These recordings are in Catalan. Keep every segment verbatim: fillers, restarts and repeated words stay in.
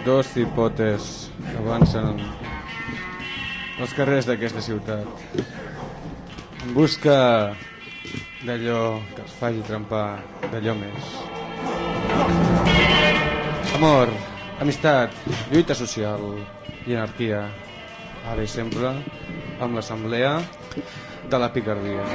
dos cipotes que avancen els carrers d'aquesta ciutat en busca d'allò que els faci trempar, d'allò més. Amor, amistat, lluita social i anarquia, ara i sempre amb l'assemblea de la picardia.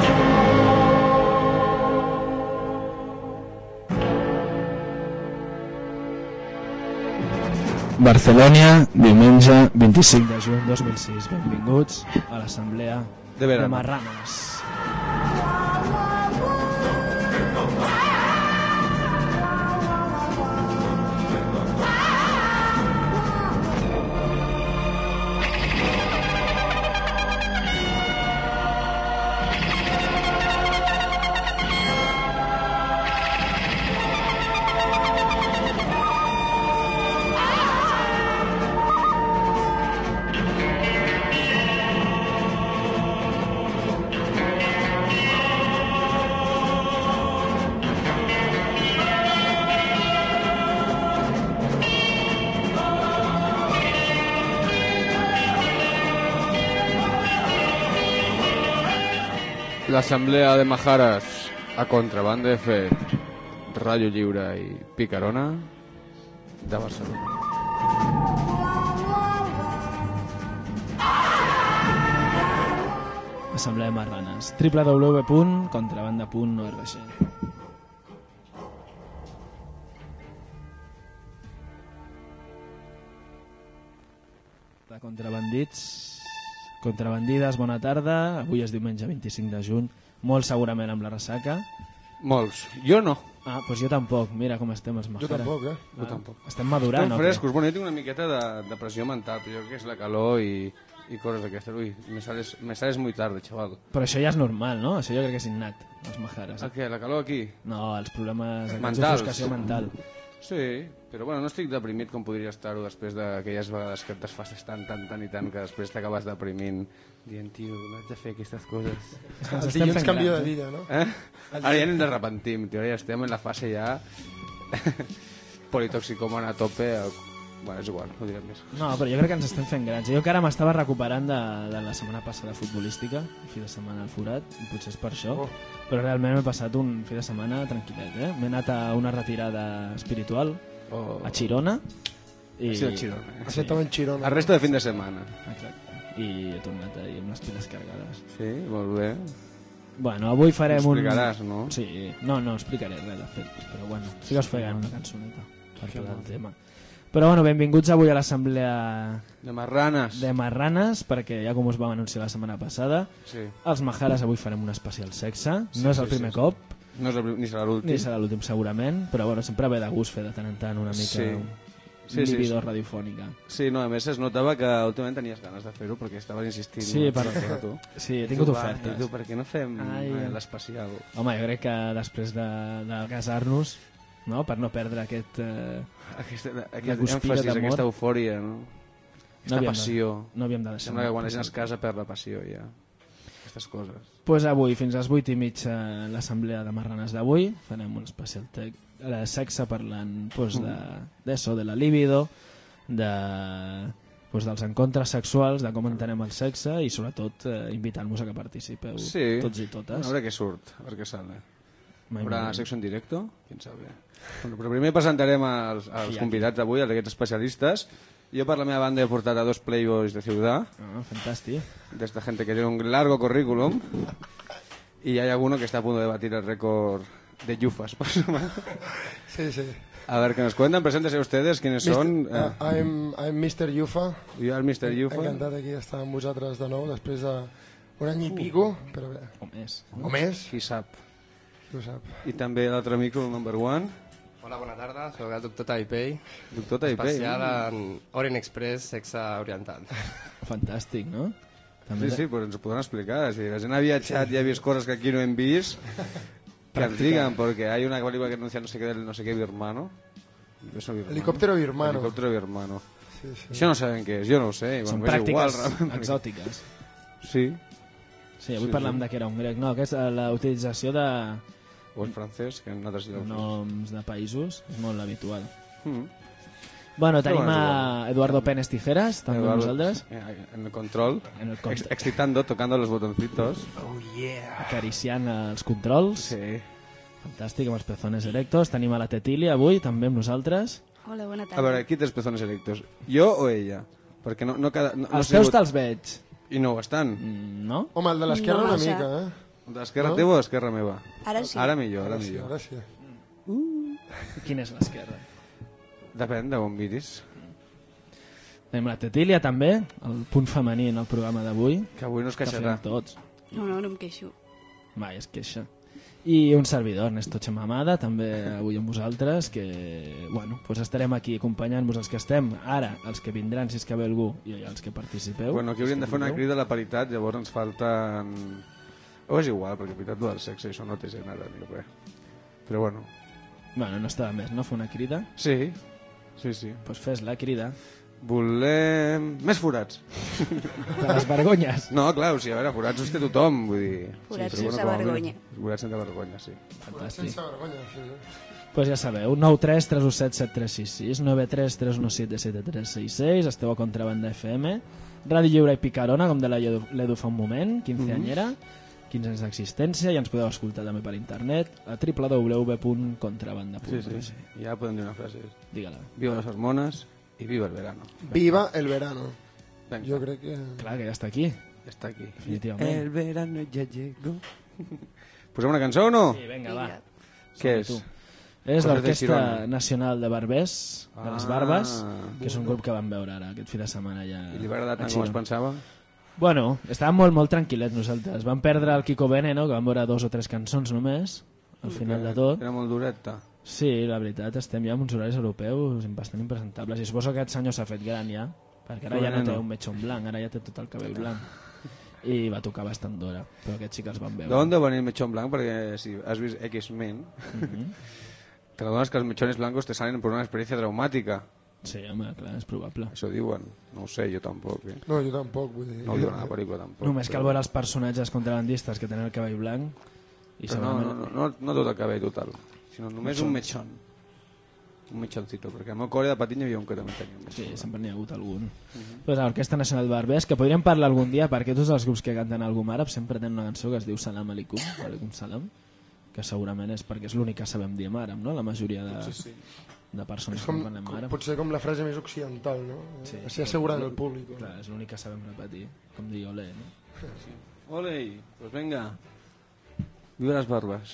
Barcelona, diumenge vint-i-cinc de juny dos mil sis. Benvinguts a l'assemblea de, de Marranes. L'assemblea de Majares a Contrabanda F, Ràdio Lliure i Picarona de Barcelona. Assemblea de Marranes, w w w punt contrabanda punt org. De contrabandits, contrabandides, bona tarda. Avui és diumenge vint-i-cinc de juny, molt segurament amb la ressaca. Molts, jo no. Ah, doncs jo tampoc, mira com estem els Majares. Jo tampoc, eh? Jo ah. tampoc. Estem madurant, estem frescos, bueno, jo tinc una miqueta de, de pressió mental, però jo crec que és la calor i, i coses d'aquestes. Ui, me sales, me sales muy tarde, chaval. Però això ja és normal, no? Això jo crec que és innat, els Majares. El què, la calor aquí? No, els problemes mentals. mental. Sí, però bueno, no estic deprimit com podria estar-ho després d'aquelles vegades que et desfasses tant, tant, tant i tant que després t'acabes deprimint dient, tio, no haig de fer aquestes coses. El dilluns canvio de vida, no? Eh? Ara ja anem de repentim, tio, ara ja estem en la fase ja politoxicòmana a tope. Bueno, és igual, no direm més. No, però jo crec que ens estem fent grans. Jo que ara m'estava recuperant de, de la setmana passada futbolística, el fi de setmana al forat, i potser és per això, oh. Però realment m'he passat un fi de setmana tranquil·let, eh? M'he anat a una retirada espiritual oh. a Girona. I... Sí, a Girona. Eh? Sí. En Girona. El resto de fin de setmana. Exacte. I he tornat ahir amb les piles carregades. Sí, molt bé. Bueno, avui farem un... Explicaràs, no? Sí, no, no explicaré res, de fet, però bueno, sí que us faré una cançoneta per tot el tema. Però bueno, benvinguts avui a l'assemblea de Marranes. de Marranes, perquè ja com us vam anunciar la setmana passada, sí. Els Majares avui farem un especial sexe, sí, no és el sí, primer sí, cop, sí. No és el, ni serà l'últim. Ni serà l'últim segurament, però bueno, sempre ve de gust fer de tant en tant una mica sí. Sí, libido sí, sí. radiofònica. Sí, no, a més es notava que últimament tenies ganes de fer-ho perquè estaves insistint. Sí, no? per... tu. sí, he tingut ofertes. I tu, per què no fem Ai, eh, l'especial? Home, jo crec que després de, de casar-nos, no? Per no perdre aquest, eh, aquest, aquest èmfasis, aquesta eufòria, no? Aquesta no passió. De, no havíem de deixar. Sembla que quan la gent es casa perd la passió ja. Aquestes coses. Pues avui, fins a les vuit i mitja, l'assemblea de Marranes d'avui, farem un especial tec, de sexe parlant pues, de, d'això, de la libido, de, pues, dels encontres sexuals, de com entenem el sexe i sobretot eh, invitant-vos a que participeu sí. tots i totes. A veure què surt, a veure què sale. Mai Haurà mai. sexo en directo? Quién sabe. Bueno, però primer presentarem als, als convidats d'avui, als aquests especialistes. Jo per la meva banda he portat a dos playboys de Ciudad. Ah, fantàstic. D'esta gente que tiene un largo currículum. Y hay alguno que está a punto de batir el récord de yufas por semana. Sí, sí. A ver, que nos cuentan, preséntese ustedes quiénes mister son. Uh, I'm, I'm mister Yufa. Jo el mister Yufa. Encantat aquí estar amb vosaltres de nou després d'un any i pico. Però bé. O més. O més. Qui sap. Qui ho sap. I també l'altre micro, el number one. Hola, bona tarda, soc el doctor Taipei. Doctor Taipei. Especial en Orient Express, sexe oriental. Fantàstic, no? També sí, sí, però ens ho podran explicar. Si la gent ha viatjat i ha vist coses que aquí no hem vist, que ens digan, perquè hi ha una pel·lícula que anuncia no sé què del no sé què birmano. birmano. Helicòptero birmano. Helicòptero birmano. Sí, sí. Això no saben què és, jo no ho sé. Són pràctiques igual, exòtiques. Sí. Sí, avui sí, parlem sí. de que era un grec. No, que és la utilització de... O en francès, que en altres llocs. Noms de països és molt habitual. Mm. Bueno, tenim bueno, a Eduardo Pérez Tijeras, també amb nosaltres. En el control, En el control. ex- excitando, tocando los botoncitos. Acariciant els controls. Sí. Fantàstic, amb els pezones erectos. Tenim a la Tetilia avui, també amb nosaltres. Hola, bona tarda. A veure, qui té els pezones erectos? Jo o ella? Perquè no, no cada... No, no Els sé peus si- te'ls veig. I no ho estan. Mm, no? Home, el de l'esquerra No una massa. mica, eh? De l'esquerra No? teva o de l'esquerra meva? Ara sí. Ara millor, ara Sí, millor. ara sí. Quina és l'esquerra? Depèn de on miris. Tenim la Tetilia també, el punt femení en el programa d'avui. Que avui no es Que queixarà. fem tots. No, no, no em queixo. Mai es queixa. I un servidor, Ernesto Chamamada, també avui amb vosaltres, que bueno, pues estarem aquí acompanyant-vos els que estem ara, els que vindran si és que ve algú i els que participeu. Bueno, aquí hauríem de fer una Els que crida a la paritat, llavors ens falten... O és igual, perquè veritat del sexe això no té gent ara ni res. Però bueno. Bueno, no està de més, no? Fer una crida? Sí, sí, sí. Doncs pues fes la crida. Volem... Més forats. De les vergonyes. No, clar, o sigui, a veure, forats els té tothom, vull dir... Forats però sense com a mínim- vergonya. Forats sense vergonya, sí. Fantàstic. Sense vergonya, sí. Pues ja sabeu, nou tres tres u set set tres sis sis, nou tres tres u set set tres sis sis, esteu a Contrabanda F M, Ràdio Lliure i Picarona, com de l'Edu fa un moment, quinze anyera, quinze anys d'existència, i ens podeu escoltar també per internet a w w w punt contrabanda punt Sí, sí, sí. Ja podem dir una frase. Digue-la. Viva las hormonas y viva el verano. Viva el verano. Venga, Jo crec que... Clar, que ja està aquí. está aquí. Definitivament. El verano ya llegó. ¿Posem una cançó o no? Sí, vinga, va. Vinga. Què Som-hi, és? tu. És Coses de l'Orquestra Girona. Nacional de Barbers, de les Ah. Barbes, que és un grup que vam veure ara aquest fi de setmana ja. I li va agradar a tant com es Girona. pensava? Bueno, estàvem molt, molt tranquil·lets nosaltres. Vam perdre el Kiko Veneno, que vam veure dos o tres cançons només, al final de tot. Era molt dureta. Sí, la veritat, estem ja amb uns horaris europeus bastant impresentables. I suposo que aquest senyor s'ha fet gran ja, perquè ara ja no té un metxon blanc, ara ja té tot el cabell blanc. I va tocar bastant d'hora, però aquests sí que els van veure. ¿De dónde venir el mechón blanco? Perquè si has vist X-Men, Mhm. te adonas que los mechones blancos te salen por una experiencia traumática. Sí, home, clar, és probable. Eso diuen. No ho sé, jo tampoc. Eh? No, jo tampoc, vull dir... No ho diuen a la pel·lícula tampoc. Només cal però- veure els personatges contrabandistes que tenen el cabell blanc i Però no, no, segurament... no, no, no tot el cabell total, sinó només un mechón. Un mechoncito, perquè al meu col·le de petit hi havia un que també tenia un mechón. Sí, sempre n'hi ha hagut algun. Uh -huh. Pues l'Orquestra Nacional de Barbers, que podríem parlar algun dia, perquè tots els grups que canten algun àrab sempre tenen una cançó que es diu Salam Aleikum, Aleikum Salam, que segurament és perquè és l'únic que sabem dir en àrab, no? La majoria de, Sí, sí. de persones És que com, parlem com, àrab. pot ser com la frase més occidental, no? Sí. Així assegurant el públic. No? Clar, és l'únic que sabem repetir, com dir olé, no? Ole, pues venga. Viva las barbas.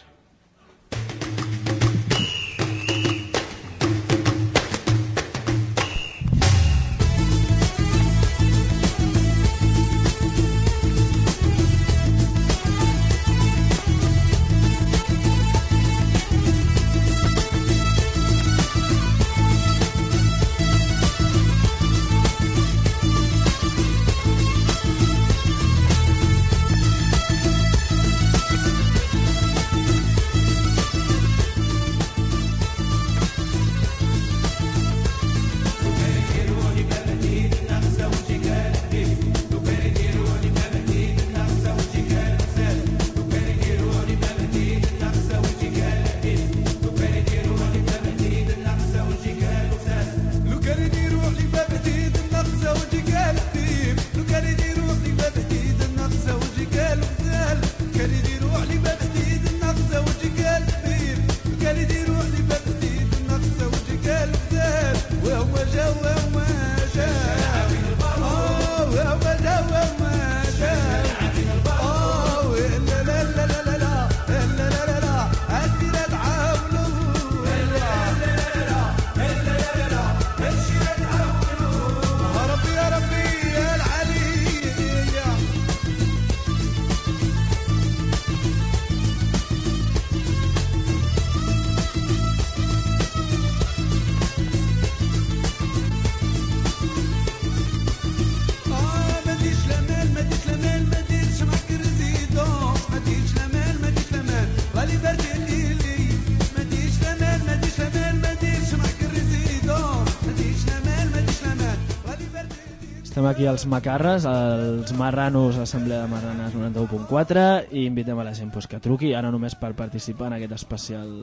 Estem aquí als Macarres, als Marranos, Assemblea de Marranes noranta-u punt quatre, i invitem a la gent pues, que truqui, ara només per participar en aquest especial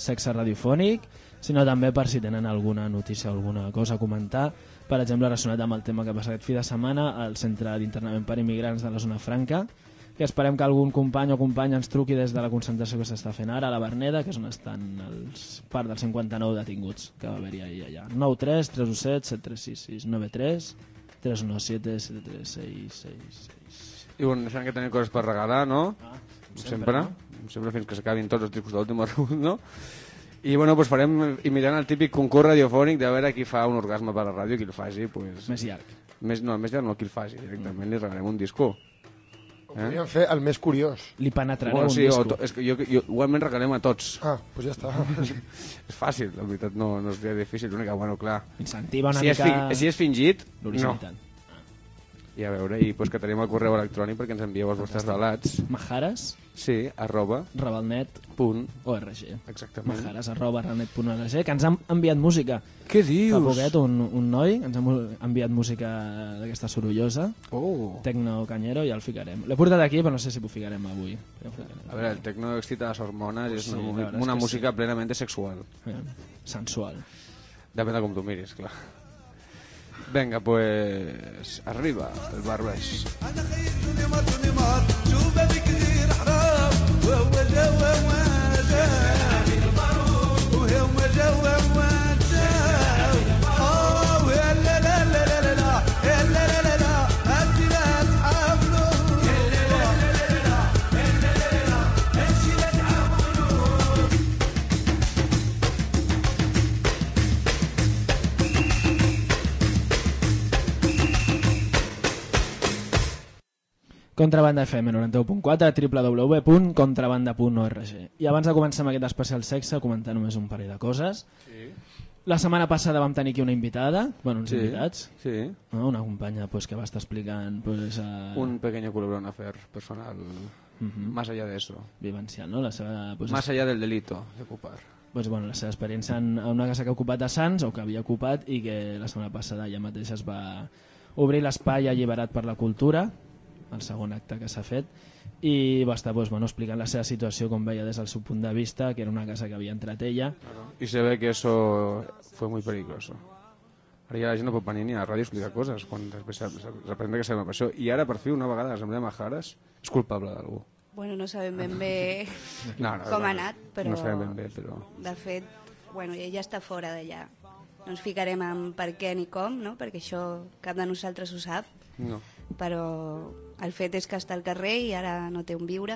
Sexe Radiofònic, sinó també per si tenen alguna notícia o alguna cosa a comentar, per exemple relacionat amb el tema que passa aquest fi de setmana al Centre d'Internament per Immigrants de la Zona Franca, que esperem que algun company o companya ens truqui des de la concentració que s'està fent ara a la Verneda, que és on estan els part dels cinquanta-nou detinguts que va haver-hi ahir allà. nou tres tres u set set tres sis sis nou tres tres u set set tres seis seis seis. I bueno, deixant que tenim coses per regalar, no? Ah, sempre, sempre, no? Sempre fins que s'acabin tots els tipus d'últim rebut, no? I bueno, pues farem imitant el típic concurs radiofònic de veure qui fa un orgasme per la ràdio, qui el faci, pues... Més llarg. Més, no, més llarg no, qui el faci, directament li regalem un disco. O podríem fer el més curiós. Li penetrareu Bueno, un sí, disco. o to, és que jo, jo, igualment regalem a tots. Ah, doncs ja està. És fàcil, la veritat, no, no és difícil, l'única, bueno, clar. Incentiva una Si és, mica fi, si és fingit, no. l'originalitat. I a veure, i pues que tenim el correu electrònic perquè ens envieu els vostres relats. Majares, Sí, arroba, rabalnet punt, org. exactament. Majares arroba rabalnet punt org, que ens han enviat música. Què dius? Fa poquet un, un noi ens ha mu- enviat música d'aquesta sorollosa, Oh. Tecno Cañero, i ja el ficarem. L'he portat aquí, però no sé si ho ficarem avui. Ja ho ficarem. A veure, el tecno excita les hormones i és Sí, una, la mu- verdad es una que música sí. plenament sexual. Eh, sensual. Depèn de com tu miris, clar. Venga, pues... Arriba, el barbès. انا خير نمر نمر شوف بك غير حرام وهو جوا وجا وهو جوا وجا اه ولا لا لا لا لا لا لا لا لا لا انت لا تحاولوا لا لا لا لا لا لا لا انت لا تحاولوا Contrabanda F M noranta u punt quatre, w w w punt contrabanda punt org. I abans de començar amb aquest especial sexe, comentar només un parell de coses. Sí. La setmana passada vam tenir aquí una invitada, bueno, uns Sí, invitats, sí. no? Una companya pues, que va estar explicant pues, uh, Un pequeño culebrón afer personal. uh -huh, Más allá de eso. vivencial, no? La seva, pues, Más allá del delito de ocupar. pues, bueno, la seva experiència en en una casa que ha ocupat a Sants, o que havia ocupat, i que la setmana passada ja mateix es va obrir l'espai alliberat per la cultura, el segon acte que s'ha fet, i va estar pues, bueno, explicant la seva situació, com veia des del seu punt de vista, que era una casa que havia entrat ella. Y se ve que eso fue muy peligroso. Ara ja la gent no pot venir ni a la ràdio a explicar coses quan després se- se- representa que sabem això. I ara, per fi, una vegada l'Assemblea de Majares és culpable d'algú. Bueno, no sabem ben bé No, no, com no, ha anat, però No sabem ben bé, però... de fet, bueno, ella està fora d'allà. No ens ficarem en per què ni com, no? Perquè això cap de nosaltres ho sap, No. però el fet és que està al carrer i ara no té on viure,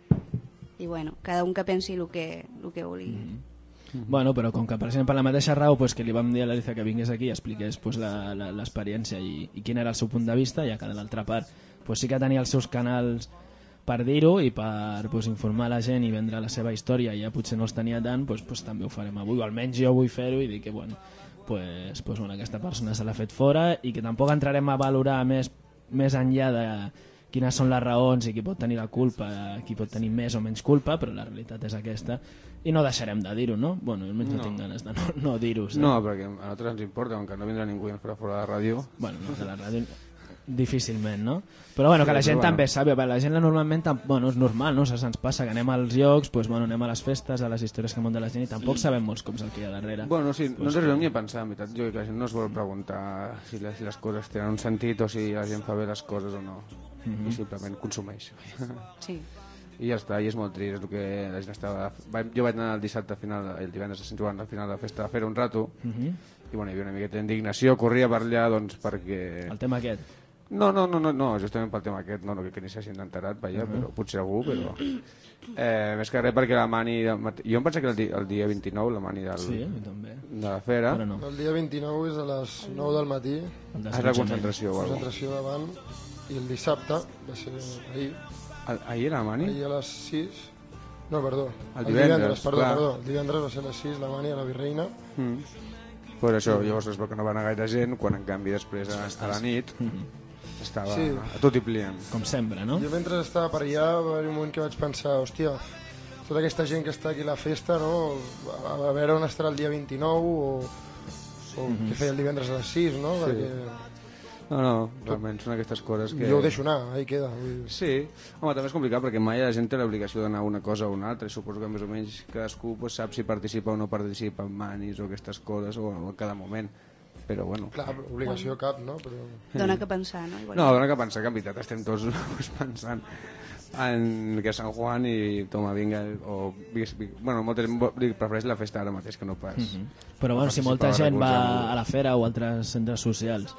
i bueno, cada un que pensi el que, el que vulgui. Mm -hmm. Bueno, però com que precisament per la mateixa raó pues, que li vam dir a l'Alicia que vingués aquí i expliqués pues, la- la- l'experiència i, i quin era el seu punt de vista, ja que de l'altra part pues, sí que tenia els seus canals per dir-ho i per pues, informar la gent i vendre la seva història, i ja potser no els tenia tant, pues, pues, també ho farem avui, o almenys jo vull fer-ho i dir que bueno, pues, pues, bueno, aquesta persona se l'ha fet fora i que tampoc entrarem a valorar més, més enllà de quines són les raons i qui pot tenir la culpa, qui pot tenir més o menys culpa, però la realitat és aquesta i no deixarem de dir-ho, no? Bueno, almenys no, No. no tinc ganes de no, no dir-ho. saps? No, perquè a nosaltres ens importa, com que no vindrà ningú i ens farà fora de la ràdio. Bueno, no, de la ràdio difícilment, no? Però bueno, que Sí, la gent però també bueno. sàpiga, perquè la gent normalment tam- bueno, és normal, no? Se'ns passa que anem als llocs, pues, bueno, anem a les festes, a les històries que munta la gent i tampoc sabem molts cops el que hi ha darrere. Bueno, sí, no Pues, ens arribem ni a pensar, en veritat. Jo crec que la gent no es vol preguntar si les, si les coses tenen un sentit o si la gent fa bé les coses o no. Mhm. I simplement consumeix. Sí. I ja està, i és molt trist, és el que la gent estava... Va- Jo vaig anar el dissabte al final, el divendres a Sant Joan al final de la festa a fer un rato, Mhm. i bueno, hi havia una miqueta d'indignació, corria per allà doncs perquè... El tema aquest. No, no, no, no, no, justament pel tema aquest, no, no que, que ni s'hagin enterat, vaja, Uh-huh. però potser algú, però... Eh, més que res perquè la mani... del mat- Jo em pensava que era el dia, el dia vint-i-nou, la mani del, Sí, a mi també. de la fera, Però no. El dia vint-i-nou és a les nou del matí, El és la desconeixement. concentració o alguna cosa. concentració davant, i el dissabte, va ser ahir, Ahir era la mani? ahir a les sis, no, perdó, El divendres, perdó, clar. perdó, el divendres va ser a les sis, la mani a la Virreina, Mm. Per això, llavors es veu que no va anar gaire gent, quan en canvi després a, a la nit Mhm. estava Sí. a tot i plient. Com sempre, no? Jo mentre estava per allà va haver un moment que vaig pensar, hòstia, tota aquesta gent que està aquí a la festa, no? A, a veure on estarà el dia vint-i-nou o, o Mhm. què feia el divendres a les sis, no? Sí. Perquè No, no, realment són aquestes coses que... Jo ho deixo anar, ahí queda. Sí, home, també és complicat perquè mai la gent té l'obligació d'anar a una cosa o una altra i suposo que més o menys cadascú pues, sap si participa o no participa en manis o aquestes coses o a cada moment, però bueno. Clar, obligació cap, no? Però... Dona que pensar, no? Igual. No, dona que pensar que en veritat estem tots pues, pensant en que Sant Juan i toma vinga o bueno, molta gent prefereix la festa ara mateix que no pas. Mm-hmm. Però bueno, si molta gent va a la fera o a altres centres socials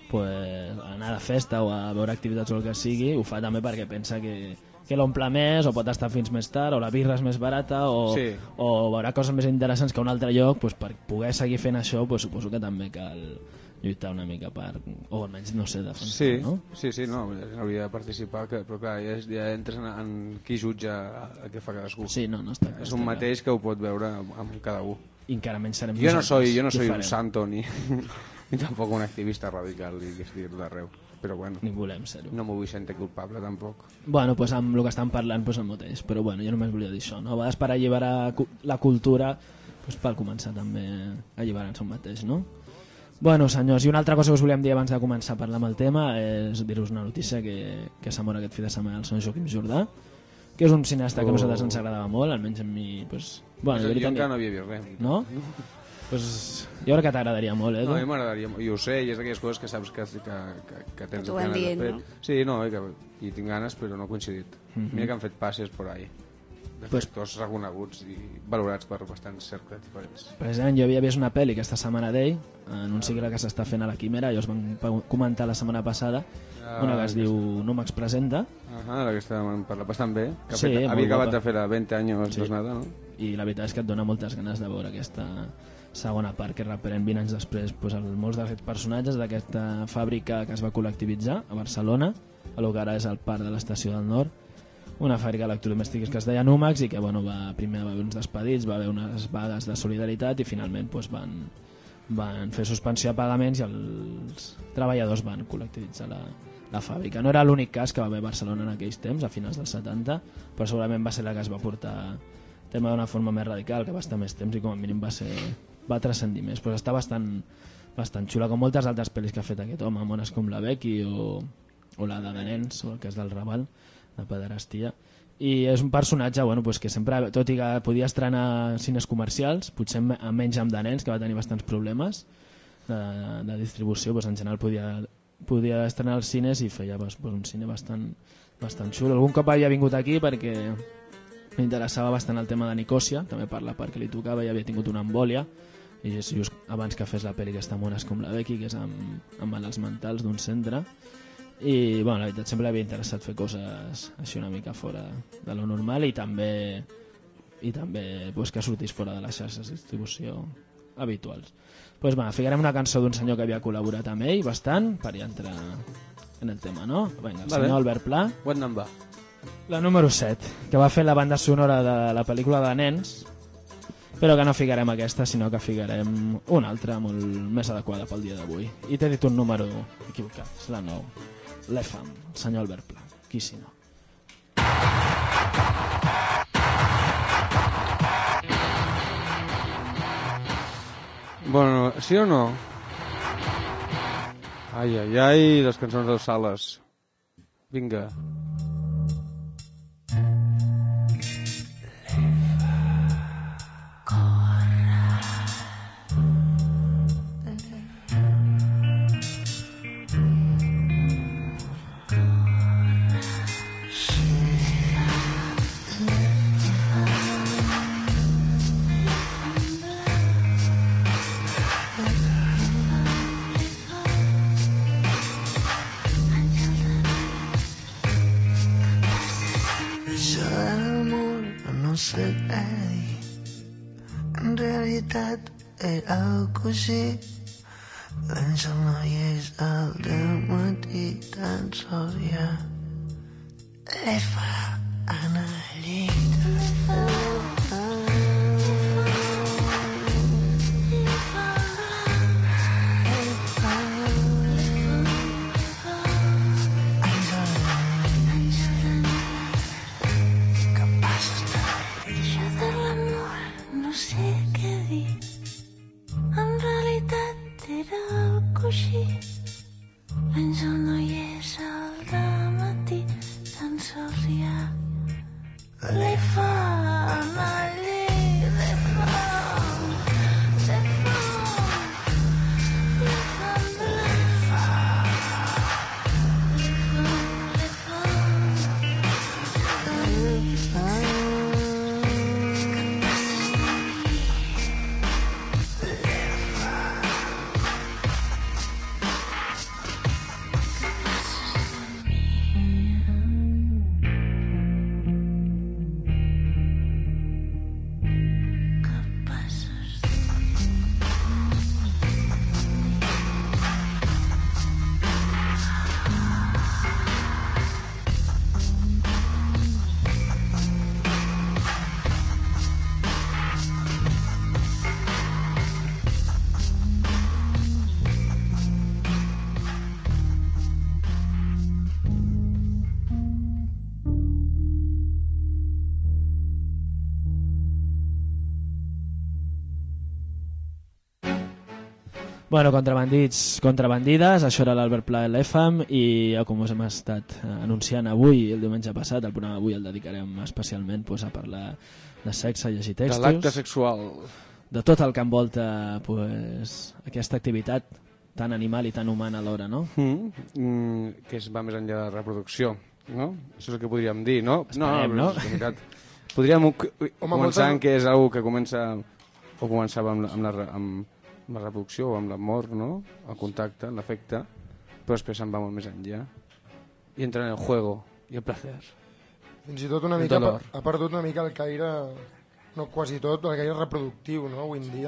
pues, a anar a la festa o a veure activitats o el que sigui, ho fa també perquè pensa que, que l'omple més o pot estar fins més tard o la birra és més barata o, sí. o veurà coses més interessants que a un altre lloc, pues, per poder seguir fent això pues, suposo que també cal lluitar una mica per, o almenys no sé defensar, sí, no? Sí, sí, no, hauria de participar que, però clar, ja, ja entres en, en qui jutja el que fa cadascú. Sí, no, no està, és un mateix que ho pot veure amb cada un. I encara menys serem jo no soy, jo no soy un santo ni, ni tampoc un activista radical i que estigui tot arreu, però bueno, ni volem ser-ho. No m'ho vull sentir culpable tampoc. Bueno, pues amb el que estan parlant pues el mateix, però bueno, jo només volia dir això, no? A vegades per alliberar la cultura pues per començar també a alliberar-se un mateix, no? Bueno, senyors, i una altra cosa que us volíem dir abans de començar a parlar amb el tema és dir-vos una notícia que, que s'ha mort aquest fi de setmana el senyor Joaquim Jordà, que és un cineasta oh. que a nosaltres ens agradava molt, almenys a mi... Pues, bueno, jo encara no havia vist res. No? Pues, jo crec que t'agradaria molt, eh? No, a mi m'agradaria molt, i ho sé, i és d'aquelles coses que saps que, que, que, que tens que ganes dient, de fer. No? Sí, no, eh, que, i tinc ganes, però no he coincidit. Mm-hmm. Mira que han fet passes por ahí. De pues, actors reconeguts i valorats per bastants cercles diferents. Precisament jo havia vist una pel·li aquesta setmana d'ell en un cicle que s'està fent a la Quimera, i us van comentar la setmana passada, ah, una que es diu Númex presenta. Ah, aquesta m'han parlat bastant bé, que sí, fet, havia acabat guapa. de fer a vint anys sí. no és nada, no? I la veritat és que et dona moltes ganes de veure aquesta segona part que reprèn vint anys després pues, el, molts d'aquests personatges d'aquesta fàbrica que es va col·lectivitzar a Barcelona, a lo que ara és el parc de l'Estació del Nord, una fàbrica d'electrodomèstics que es deia Númex i que bueno, va, primer va haver uns despedits, va haver unes vagues de solidaritat i finalment pues, van, van fer suspensió de pagaments i els treballadors van col·lectivitzar la, la fàbrica. No era l'únic cas que va haver a Barcelona en aquells temps, a finals dels setanta, però segurament va ser la que es va portar a tema d'una forma més radical, que va estar més temps i com a mínim va, ser, va transcendir més. Pues està bastant, bastant xula, com moltes altres pel·lis que ha fet aquest home, mones com la Becky o, o la de nens, o el que és del Raval, de pederastia, i és un personatge bueno, pues que sempre, tot i que podia estrenar cines comercials, potser menys amb de nens, que va tenir bastants problemes de, de distribució, pues en general podia, podia estrenar als cines i feia pues, un cine bastant, bastant xulo. Algun cop havia vingut aquí perquè m'interessava bastant el tema de Nicòsia, també per la part que li tocava, i havia tingut una embòlia i just abans que fes la pel·li aquesta mones com la Becky, que és amb, amb malalts mentals d'un centre. I bueno, la veritat sempre havia interessat fer coses així una mica fora de lo normal i també i també pues, que sortís fora de les xarxes de distribució habituals. Pues, va, ficarem una cançó d'un senyor que havia col·laborat amb ell bastant per ja entrar en el tema, no? Vinga, el vale. Senyor Albert Pla. What number? La número set, que va fer la banda sonora de la pel·lícula de nens, però que no ficarem aquesta, sinó que ficarem una altra molt més adequada pel dia d'avui. I t'he dit un número equivocat, és la nou. L'E F A M, el senyor Albert Pla, qui si no. Bueno, sí o no? Ai, ai, ai, les cançons de Sales. Vinga. En realitat era el cosí, l'Àngel no hi és al dematí, tan sols ja li fa anar al llit. Bueno, contrabandits, contrabandides, això era l'Albert Pla de l'F A M i com us hem estat anunciant avui, el diumenge passat, el programa avui el dedicarem especialment pues, a parlar de sexe, llegir textos. De l'acte sexual. De tot el que envolta pues, aquesta activitat tan animal i tan humana alhora, no? Mm, mm, que es va més enllà de la reproducció, no? Això és el que podríem dir, no? Esperem, no? no? Veritat. Podríem Home, començar molta... en que és una que comença o començava amb la, amb la, amb, amb la reproducció o amb l'amor, no? El contacte, l'afecte, però després se'n va molt més enllà i entra en el juego i el placer. Fins i tot una mica ha, ha perdut una mica el caire, no quasi tot, el caire reproductiu, no? Avui en dia.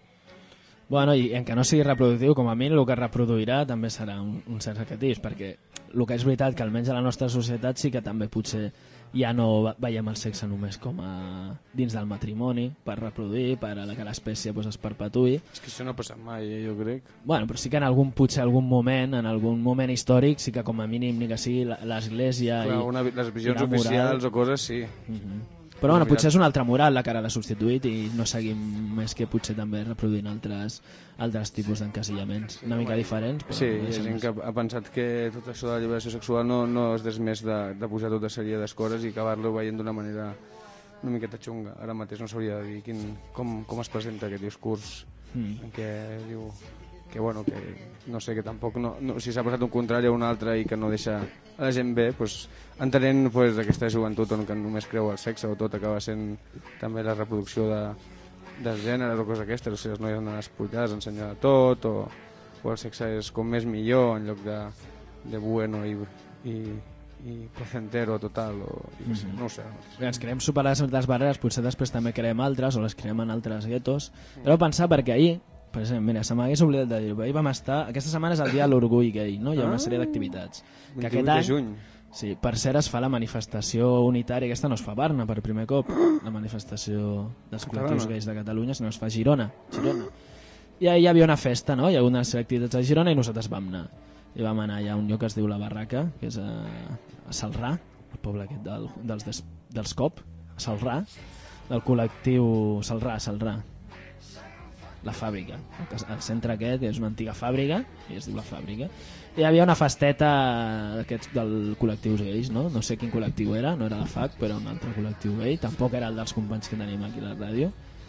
Bueno, i en que no sigui reproductiu, com a mi el que reproduirà també serà un, un cert arquetip, perquè el que és veritat que almenys a la nostra societat sí que també potser ja no veiem el sexe només com a dins del matrimoni, per reproduir, per a que l'espècie pues, es perpetuï. És que això no ha passat mai, eh, jo crec. Bueno, però sí que en algun, potser algun moment, en algun moment històric, sí que com a mínim ni que sigui l'església i, una, les visions i la moral, oficials o coses, sí. Uh-huh. Però bueno, potser és una altra moral la que ara l'ha substituït i no seguim més que potser també reproduint altres, altres tipus d'encasillaments una mica diferents. Però sí, no hi ha gent que ha pensat que tot això de la lliberació sexual no, no és des més de, de posar tota sèrie d'escores i acabar-lo veient d'una manera una miqueta xunga. Ara mateix no s'hauria de dir quin, com, com es presenta aquest discurs mm. en què diu que bueno, que no sé, que tampoc no, no, si s'ha passat un contrari a un altre i que no deixa a la gent bé, pues, entenent pues, aquesta joventut on que només creu el sexe o tot acaba sent també la reproducció de, de gènere o coses aquestes, o sigui, les noies han d'anar espollades, ensenyar de tot, o, o el sexe és com més millor en lloc de, de bueno i, i, i placentero total, o, no, sé, no ho sé. Bé, ens creem superar certes barreres, potser després també creem altres o les creem en altres guetos, però pensar perquè ahir per exemple, mira, se m'hagués oblidat de dir-ho, ahir vam estar, aquesta setmana és el dia de l'orgull gay, no? Hi ha una sèrie d'activitats. Que aquest any, de juny. Sí, per cert es fa la manifestació unitària, aquesta no es fa a Barna per primer cop, la manifestació dels col·lectius gais de Catalunya, sinó es fa a Girona, Girona. I ahir hi havia una festa, no? Hi ha unes activitats a Girona i nosaltres vam anar. I vam anar allà a un lloc que es diu La Barraca, que és a, a Salrà, el poble aquest del, dels, des, dels C O P, a Salrà, del col·lectiu Salrà, Salrà. La fàbrica, el centre aquest és una antiga fàbrica i es diu La Fàbrica i hi havia una festeta d'aquests del col·lectius gais, no? No sé quin col·lectiu era, no era la F A C però un altre col·lectiu gai, tampoc era el dels companys que tenim aquí a la ràdio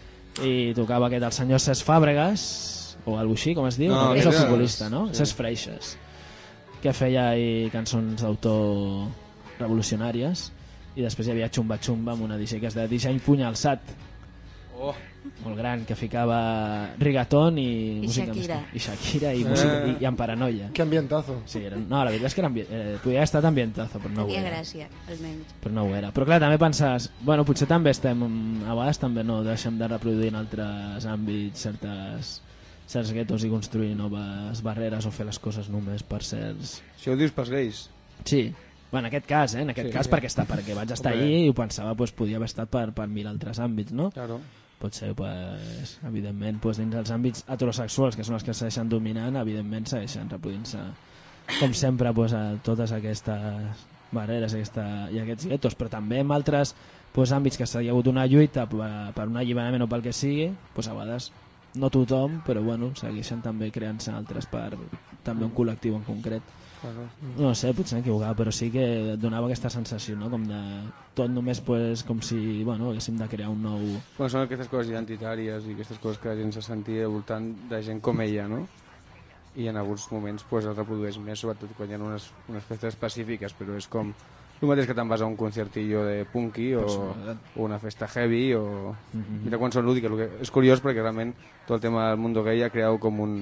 i tocava aquest el senyor Cesc Fàbregas o alguna així, com es diu? No, no, és el futbolista, no? Sí. Cesc Freixes, que feia ahí cançons d'autor revolucionàries i després hi havia Xumba Xumba amb una D J que es deia Disseny Puny Alçat. Oh, molt gran, que ficava rigatón i, I música Shakira i Shakira i, música, i, i en paranoia. Que ambientazo. Sí, era, no, la veritat és que era ambi eh, podia haver estat ambientazo, però no ho era. era. Gràcia, almenys. Però no ho era. Però clar, també penses, bueno, potser també estem, a vegades també no deixem de reproduir en altres àmbits certes, certs guetos i construir noves barreres o fer les coses només per certs... Si ho dius pels gais? Sí. Bueno, en aquest cas, eh? en aquest sí, cas ja. perquè, està, perquè vaig estar allí i ho pensava pues, podia haver estat per, per mil altres àmbits, no? Claro. Pot ser, pues, evidentment, pues, dins els àmbits heterosexuals, que són els que segueixen dominant, evidentment segueixen reproduint-se, com sempre, pues, a totes aquestes barreres aquesta, i aquests guetos, però també en altres pues, àmbits que s'ha hagut una lluita per, per un alliberament o pel que sigui, pues, a vegades no tothom, però bueno, segueixen també creant-se altres per també un col·lectiu en concret. No sé, potser m'equivocava, però sí que et donava aquesta sensació, no? Com de tot només pues, com si bueno, haguéssim de crear un nou... Bueno, són aquestes coses identitàries i aquestes coses que la gent se sentia al voltant de gent com ella, no? I en alguns moments pues, es reprodueix més, sobretot quan hi ha unes, unes festes específiques, però és com el mateix que te'n vas a un concertillo de punky o, o una festa heavy o... Mm-hmm. Mira quan són lúdiques, que és curiós perquè realment tot el tema del mundo gay ha creat com un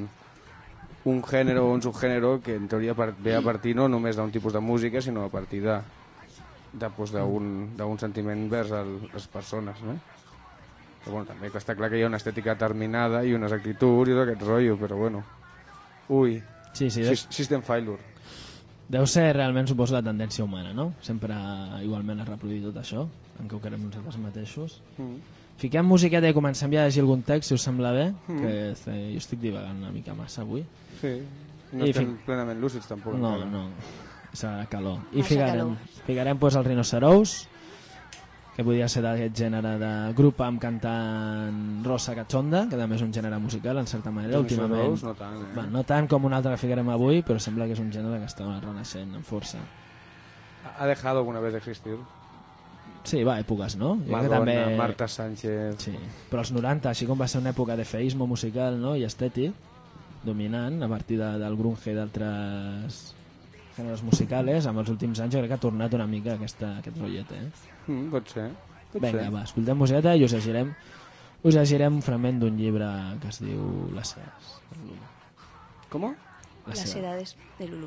un género o un subgénero que en teoria ve a partir no només d'un tipus de música sinó a partir de, de pues, d'un sentiment vers el, les persones, no? Però bueno, també està clar que hi ha una estètica determinada i unes actituds i tot aquest rotllo, però bueno, ui, sí, sí, des... System Failure. Deu ser realment, suposo, la tendència humana, no? Sempre igualment a reproduir tot això, en què ho querem nosaltres mateixos. Mm. Fiquem musiqueta i comencem ja a llegir algun text, si us sembla bé, mm. que eh, jo estic divagant una mica massa avui. Sí, no I estem fi... plenament lúcids tampoc. No, encara. no, serà calor. I ficarem, ficarem pues, el Rinocerous que podia ser d'aquest gènere de grup amb cantant rosa cachonda, que també és un gènere musical en certa manera últimament. Rose, no tant, eh? Bueno, no tant com un altre que ficarem avui, però sembla que és un gènere que està renaixent amb força. ¿Ha dejado alguna vez de existir? Sí, va, èpoques, no? Jo Madonna, que també... Marta Sánchez... Sí, però als noranta, així com va ser una època de feísmo musical, no?, i estètic, dominant, a partir de, del grunge i d'altres gèneres musicals, amb els últims anys jo crec que ha tornat una mica aquesta, aquest rotllet, eh? Mm, pot ser. Pot Vinga, ser. va, escoltem museta i us llegirem, us llegirem un fragment d'un llibre que es diu Les Edades de Lulu. ¿Cómo? Las edades de Lulu.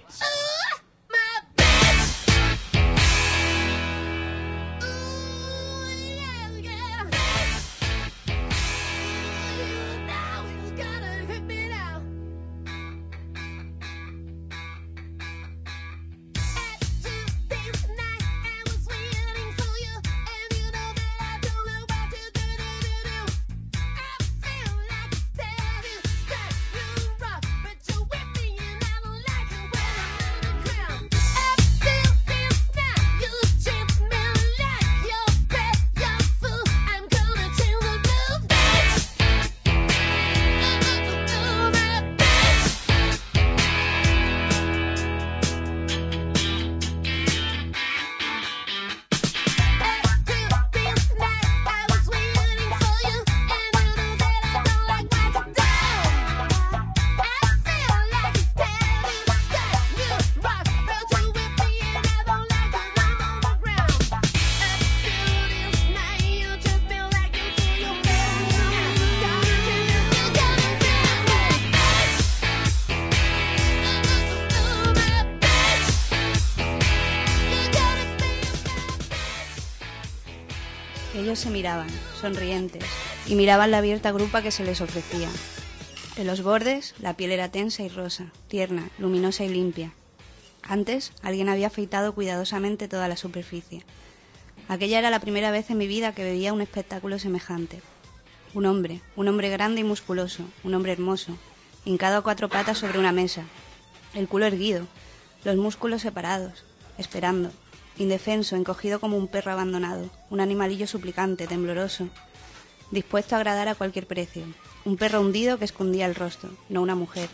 Ellos se miraban, sonrientes, y miraban la abierta grupa que se les ofrecía. En los bordes, la piel era tensa y rosa, tierna, luminosa y limpia. Antes, alguien había afeitado cuidadosamente toda la superficie. Aquella era la primera vez en mi vida que veía un espectáculo semejante. Un hombre, un hombre grande y musculoso, un hombre hermoso, hincado a cuatro patas sobre una mesa, el culo erguido, los músculos separados, esperando, indefenso, encogido como un perro abandonado, un animalillo suplicante, tembloroso, dispuesto a agradar a cualquier precio, un perro hundido que escondía el rostro, no una mujer.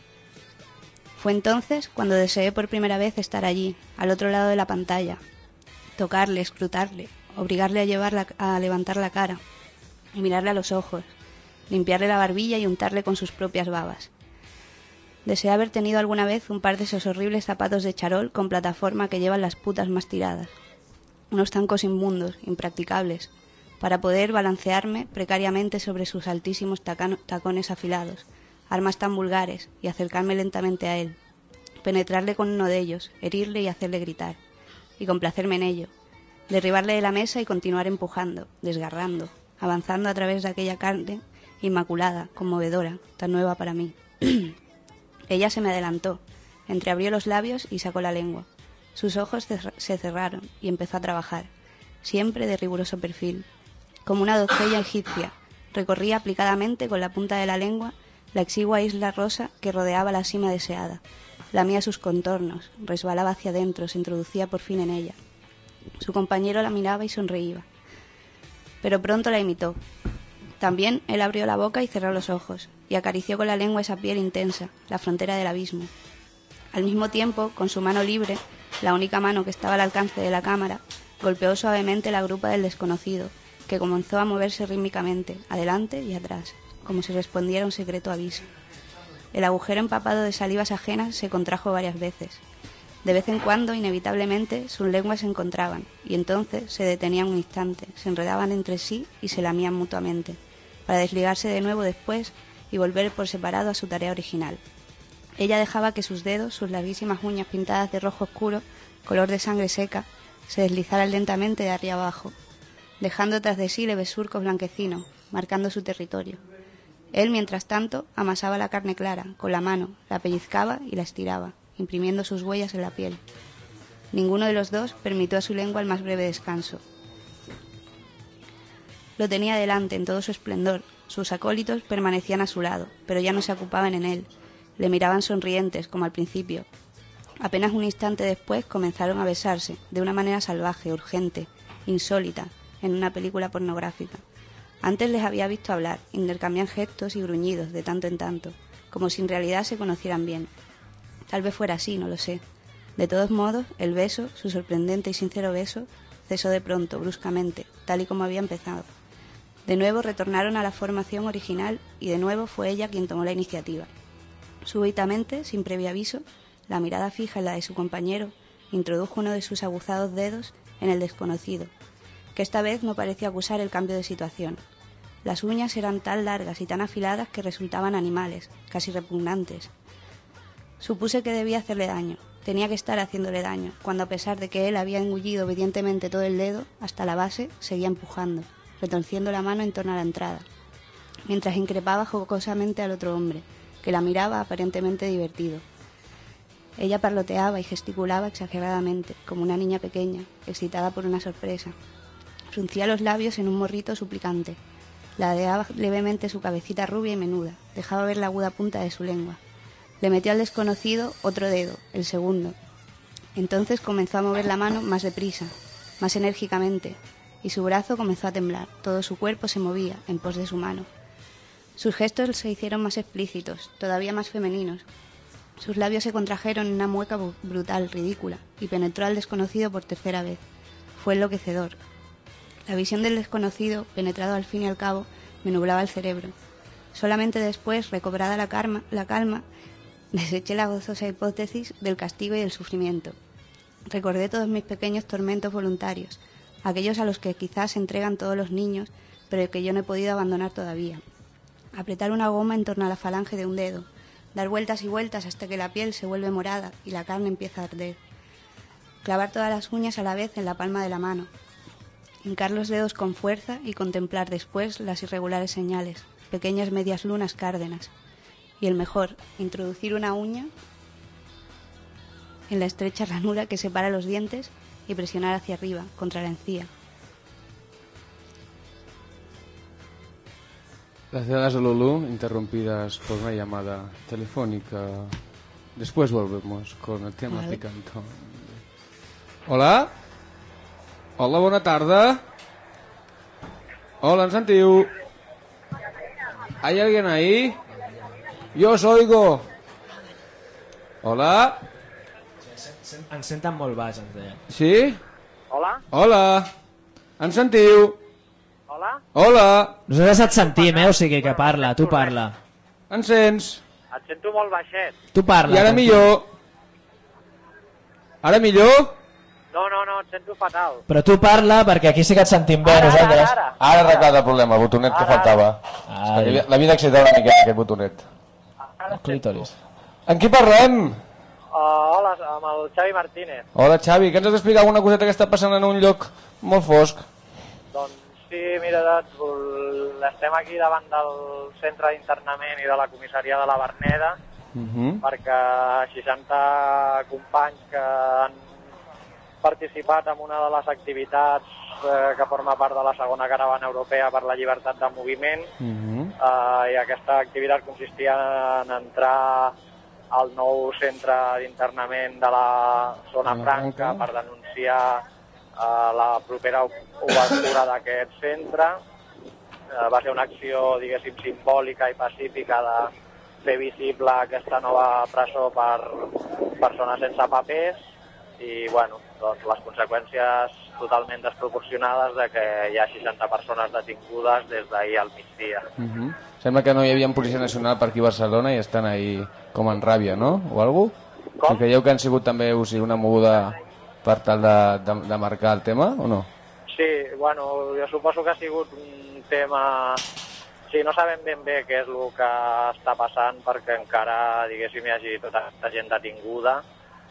Fue entonces cuando deseé por primera vez estar allí, al otro lado de la pantalla, tocarle, escrutarle, obligarle a, llevarla, a levantar la cara y mirarle a los ojos, limpiarle la barbilla y untarle con sus propias babas. Deseé haber tenido alguna vez un par de esos horribles zapatos de charol con plataforma que llevan las putas más tiradas, unos zancos inmundos, impracticables, para poder balancearme precariamente sobre sus altísimos tacano, tacones afilados, armas tan vulgares, y acercarme lentamente a él, penetrarle con uno de ellos, herirle y hacerle gritar, y complacerme en ello, derribarle de la mesa y continuar empujando, desgarrando, avanzando a través de aquella carne inmaculada, conmovedora, tan nueva para mí. Ella se me adelantó, entreabrió los labios y sacó la lengua. Sus ojos se cerraron y empezó a trabajar, siempre de riguroso perfil. Como una doncella egipcia, recorría aplicadamente con la punta de la lengua la exigua isla rosa que rodeaba la cima deseada. Lamía sus contornos, resbalaba hacia adentro, se introducía por fin en ella. Su compañero la miraba y sonreía, pero pronto la imitó. También él abrió la boca y cerró los ojos, y acarició con la lengua esa piel intensa, la frontera del abismo. Al mismo tiempo, con su mano libre, la única mano que estaba al alcance de la cámara, golpeó suavemente la grupa del desconocido, que comenzó a moverse rítmicamente, adelante y atrás, como si respondiera a un secreto aviso. El agujero empapado de salivas ajenas se contrajo varias veces. De vez en cuando, inevitablemente, sus lenguas se encontraban, y entonces se detenían un instante, se enredaban entre sí y se lamían mutuamente, para desligarse de nuevo después y volver por separado a su tarea original. Ella dejaba que sus dedos, sus larguísimas uñas pintadas de rojo oscuro, color de sangre seca, se deslizaran lentamente de arriba abajo, dejando tras de sí leves surcos blanquecinos, marcando su territorio. Él, mientras tanto, amasaba la carne clara, con la mano, la pellizcaba y la estiraba, imprimiendo sus huellas en la piel. Ninguno de los dos permitió a su lengua el más breve descanso. Lo tenía delante en todo su esplendor. Sus acólitos permanecían a su lado, pero ya no se ocupaban en él. Le miraban sonrientes, como al principio. Apenas un instante después comenzaron a besarse, de una manera salvaje, urgente, insólita, en una película pornográfica. Antes les había visto hablar, intercambiar gestos y gruñidos de tanto en tanto, como si en realidad se conocieran bien. Tal vez fuera así, no lo sé. De todos modos, el beso, su sorprendente y sincero beso, cesó de pronto, bruscamente, tal y como había empezado. De nuevo retornaron a la formación original y de nuevo fue ella quien tomó la iniciativa. Súbitamente, sin previo aviso, la mirada fija en la de su compañero introdujo uno de sus aguzados dedos en el desconocido, que esta vez no parecía acusar el cambio de situación. Las uñas eran tan largas y tan afiladas que resultaban animales, casi repugnantes. Supuse que debía hacerle daño, tenía que estar haciéndole daño, cuando a pesar de que él había engullido obedientemente todo el dedo, hasta la base, seguía empujando, retorciendo la mano en torno a la entrada, mientras increpaba jocosamente al otro hombre, que la miraba aparentemente divertido. Ella parloteaba y gesticulaba exageradamente, como una niña pequeña, excitada por una sorpresa. Fruncía los labios en un morrito suplicante. Ladeaba levemente su cabecita rubia y menuda, dejaba ver la aguda punta de su lengua. Le metió al desconocido otro dedo, el segundo. Entonces comenzó a mover la mano más deprisa, más enérgicamente, y su brazo comenzó a temblar. Todo su cuerpo se movía en pos de su mano. Sus gestos se hicieron más explícitos, todavía más femeninos. Sus labios se contrajeron en una mueca brutal, ridícula, y penetró al desconocido por tercera vez. Fue enloquecedor. La visión del desconocido, penetrado al fin y al cabo, me nublaba el cerebro. Solamente después, recobrada la calma, la calma, deseché la gozosa hipótesis del castigo y del sufrimiento. Recordé todos mis pequeños tormentos voluntarios, aquellos a los que quizás se entregan todos los niños, pero que yo no he podido abandonar todavía. Apretar una goma en torno a la falange de un dedo, dar vueltas y vueltas hasta que la piel se vuelve morada y la carne empieza a arder. Clavar todas las uñas a la vez en la palma de la mano. Hincar los dedos con fuerza y contemplar después las irregulares señales, pequeñas medias lunas cárdenas. Y el mejor, introducir una uña en la estrecha ranura que separa los dientes y presionar hacia arriba, contra la encía. Las llamadas de Lulú interrumpidas por una llamada telefónica. Después volvemos con el tema Vale. picantón. Hola? Hola, bona tarda. Hola, ens sentiu? ¿Hay alguien ahí? Yo os oigo. Hola? Ens senten molt baix, ens deia. Sí? Hola? Hola? Ens sentiu? Hola? Hola? Nosaltres et sentim, eh? O sigui que parla, tu parla. Ens sents? Et sento molt baixet. Tu parla. I ara tranquil. millor? Ara millor? No, no, no, et sento fatal. Però tu parla perquè aquí sí que et sentim bé, Ara, ara, nosaltres. ara. Ara arreglat el problema, el botonet que Ara. faltava. Ai, L'havia d'accitar una mica aquest botonet. el clítoris. En qui parlem? Uh, hola, amb el Xavi Martínez. Hola Xavi, que ens has d'explicar alguna coseta que està passant en un lloc molt fosc? Doncs sí, mira, doncs, el- estem aquí davant del centre d'internament i de la comissaria de la Verneda Uh -huh. perquè seixanta companys que han participat en una de les activitats eh, que forma part de la segona caravana europea per la llibertat de moviment. Uh -huh. Uh, i aquesta activitat consistia en entrar al nou centre d'internament de la zona Zona franca franca. per denunciar uh, la propera obertura d'aquest centre. Uh, va ser una acció, diguéssim, simbòlica i pacífica de fer visible aquesta nova presó per persones sense papers i, bueno, doncs les conseqüències totalment desproporcionades de que hi ha seixanta persones detingudes des d'ahir al migdia. Uh -huh. Sembla que no hi havia policia nacional per aquí a Barcelona i estan ahí com en ràbia, no? O alguna cosa? Com? Si creieu que han sigut també o sigui, una moguda per tal de, de, de marcar el tema o no? Sí, bueno, jo suposo que ha sigut un tema... Sí, no sabem ben bé què és el que està passant perquè encara, diguéssim, hi hagi tota aquesta gent detinguda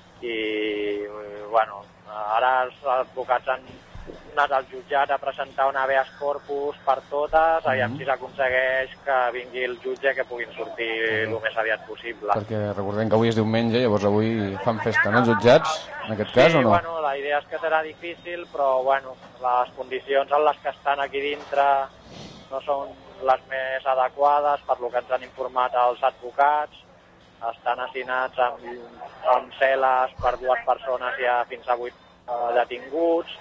i, bueno, ara els advocats han anat al jutjat a presentar un habeas corpus per totes, aviam si s'aconsegueix que vingui el jutge que puguin sortir el més aviat possible. Perquè recordem que avui és diumenge, llavors avui fan festa, no, els jutjats, en aquest cas, sí, o no? Bueno, la idea és que serà difícil, però bueno, les condicions en les que estan aquí dintre no són les més adequades, per lo que ens han informat els advocats. Estan assinats amb, amb cel·les per dues persones, hi ha fins a vuit eh, detinguts.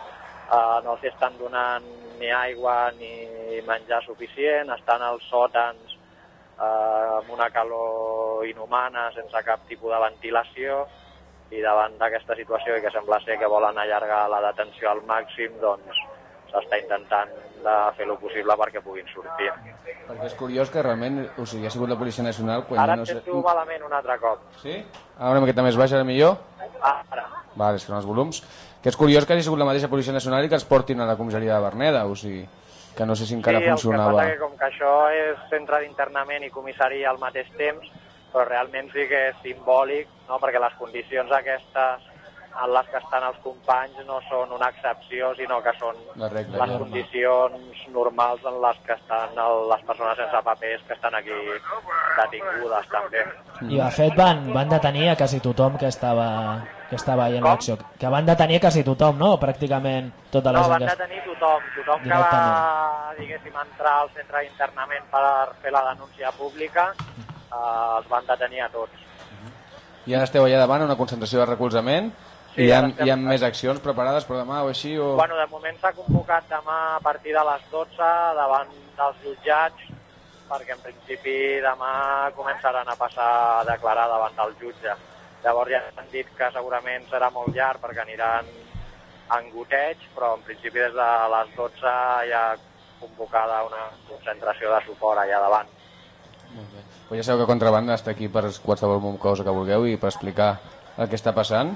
Uh, no els estan donant ni aigua ni menjar suficient, estan als sòtans uh, amb una calor inhumana, sense cap tipus de ventilació, i davant d'aquesta situació i que sembla ser que volen allargar la detenció al màxim, doncs s'està intentant de fer el possible perquè puguin sortir. Perquè és curiós que realment, o sigui, ha sigut la Policia Nacional... Quan Ara no et sé... sento malament un altre cop. Sí? Ara una miqueta més baixa, ara millor? Ara. Vale, és que no els volums. Que és curiós que hagi sigut la mateixa Policia Nacional i que els portin a la comissaria de Verneda, o sigui, que no sé si encara sí, funcionava... Sí, el que passa que com que això és centre d'internament i comissaria al mateix temps, però realment sí que és simbòlic, no? Perquè les condicions aquestes en les que estan els companys no són una excepció, sinó que són regla, les ja. condicions normals en les que estan el, les persones sense papers que estan aquí detingudes també. I de fet van, van detenir a quasi tothom que estava, que estava ahí en l'acció. Que van detenir quasi tothom, no? Pràcticament tota la no, gent. No, van detenir tothom. Tothom que va, diguéssim, entrar al centre d'internament per fer la denúncia pública, eh, els van detenir a tots. I ara esteu allà davant, una concentració de recolzament, sí, i hi ha, hi ha més accions preparades per demà o així? O... Bueno, de moment s'ha convocat demà a partir de les dotze davant dels jutjats, perquè en principi demà començaran a passar a declarar davant del jutge. Llavors ja han dit que segurament serà molt llarg perquè aniran en goteig, però en principi des de les dotze hi ha convocada una concentració de suport allà davant. Molt bé. Pues ja sabeu que Contrabanda està aquí per qualsevol cosa que vulgueu i per explicar el que està passant.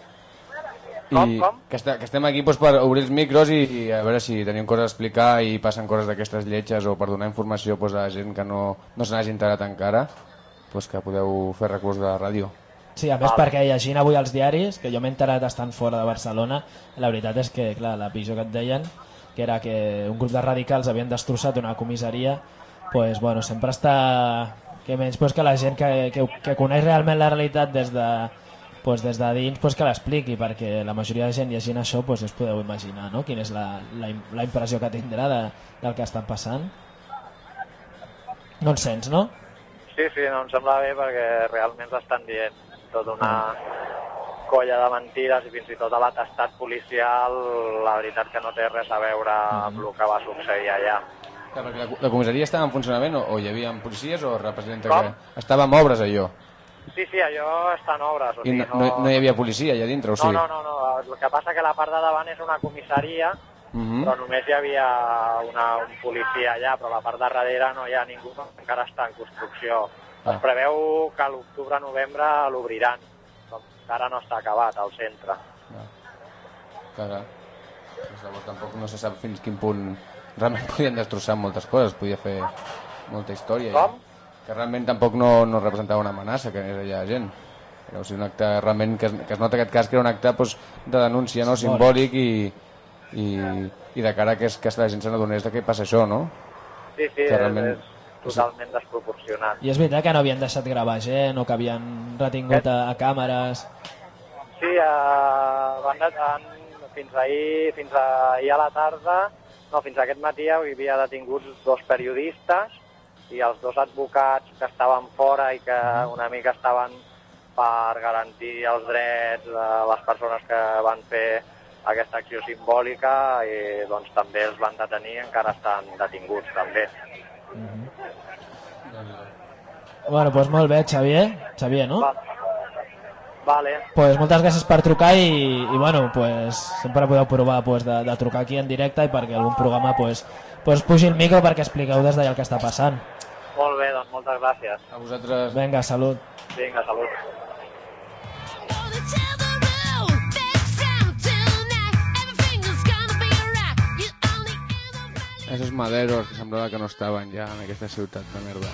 I com, com? Que, està, que estem aquí doncs, per obrir els micros i, i a veure si tenim coses a explicar i passen coses d'aquestes lletges o per donar informació doncs, a la gent que no, no se n'hagi enterat encara, doncs, que podeu fer recurs de ràdio. Sí, a més ah. perquè llegint avui els diaris, que jo m'he enterat estant fora de Barcelona, la veritat és que clar, la pitjor que et deien que era que un grup de radicals havien destrossat una comissaria, pues, bueno, sempre està que menys pues, que la gent que, que, que coneix realment la realitat des de pues des de dins pues que l'expliqui, perquè la majoria de gent llegint això pues us podeu imaginar, no? Quina és la, la, la impressió que tindrà de, del que està passant. No en sents, no? Sí, sí, no em sembla bé perquè realment s'estan dient tota una colla de mentides i fins i tot a l'atestat policial la veritat que no té res a veure amb el que va succeir allà. Clar, perquè la, la comissaria estava en funcionament o, o hi havia policies o representa que estava en obres allò? Sí, sí, allò està en obres. O sigui, I no, no, no hi havia policia allà dintre? O sigui... No, no, no, no, el que passa que la part de davant és una comissaria, uh -huh. però només hi havia una, un policia allà, però la part de darrere no hi ha ningú, encara està en construcció. Ah. Es preveu que a l'octubre-novembre l'obriran, però encara no està acabat al centre. Ah. Clar, llavors tampoc no se sap fins quin punt realment podien destrossar moltes coses, podia fer molta història. Com? Ja. Que realment tampoc no, no representava una amenaça que anés allà gent. Era o sigui, un acte realment que es, que es nota aquest cas que era un acte pues, de denúncia, no? Simbòlic i, i, i de cara que, es, que la gent se n'adonés de què passa això, no? Sí, sí, que realment... és, és totalment desproporcionat. I és veritat que no havien deixat gravar gent o que havien retingut a, a càmeres? Sí, uh, van, van, fins ahir, fins ahir a la tarda, no, fins aquest matí hi havia detinguts dos periodistes i els dos advocats que estaven fora i que una mica estaven per garantir els drets de les persones que van fer aquesta acció simbòlica i doncs també els van detenir, encara estan detinguts també. Mm-hmm. Bueno, doncs molt bé, Xavier, Xavier, no? Va. Vale. Pues moltes gràcies per trucar i, i bueno, pues sempre podeu provar pues, de, de trucar aquí en directe i perquè algun programa pues, pues pugi el micro perquè expliqueu des d'allà el que està passant. Molt bé, doncs moltes gràcies. A vosaltres. Vinga, salut. Vinga, salut. Esos maderos que semblava que no estaven ja en aquesta ciutat de merda.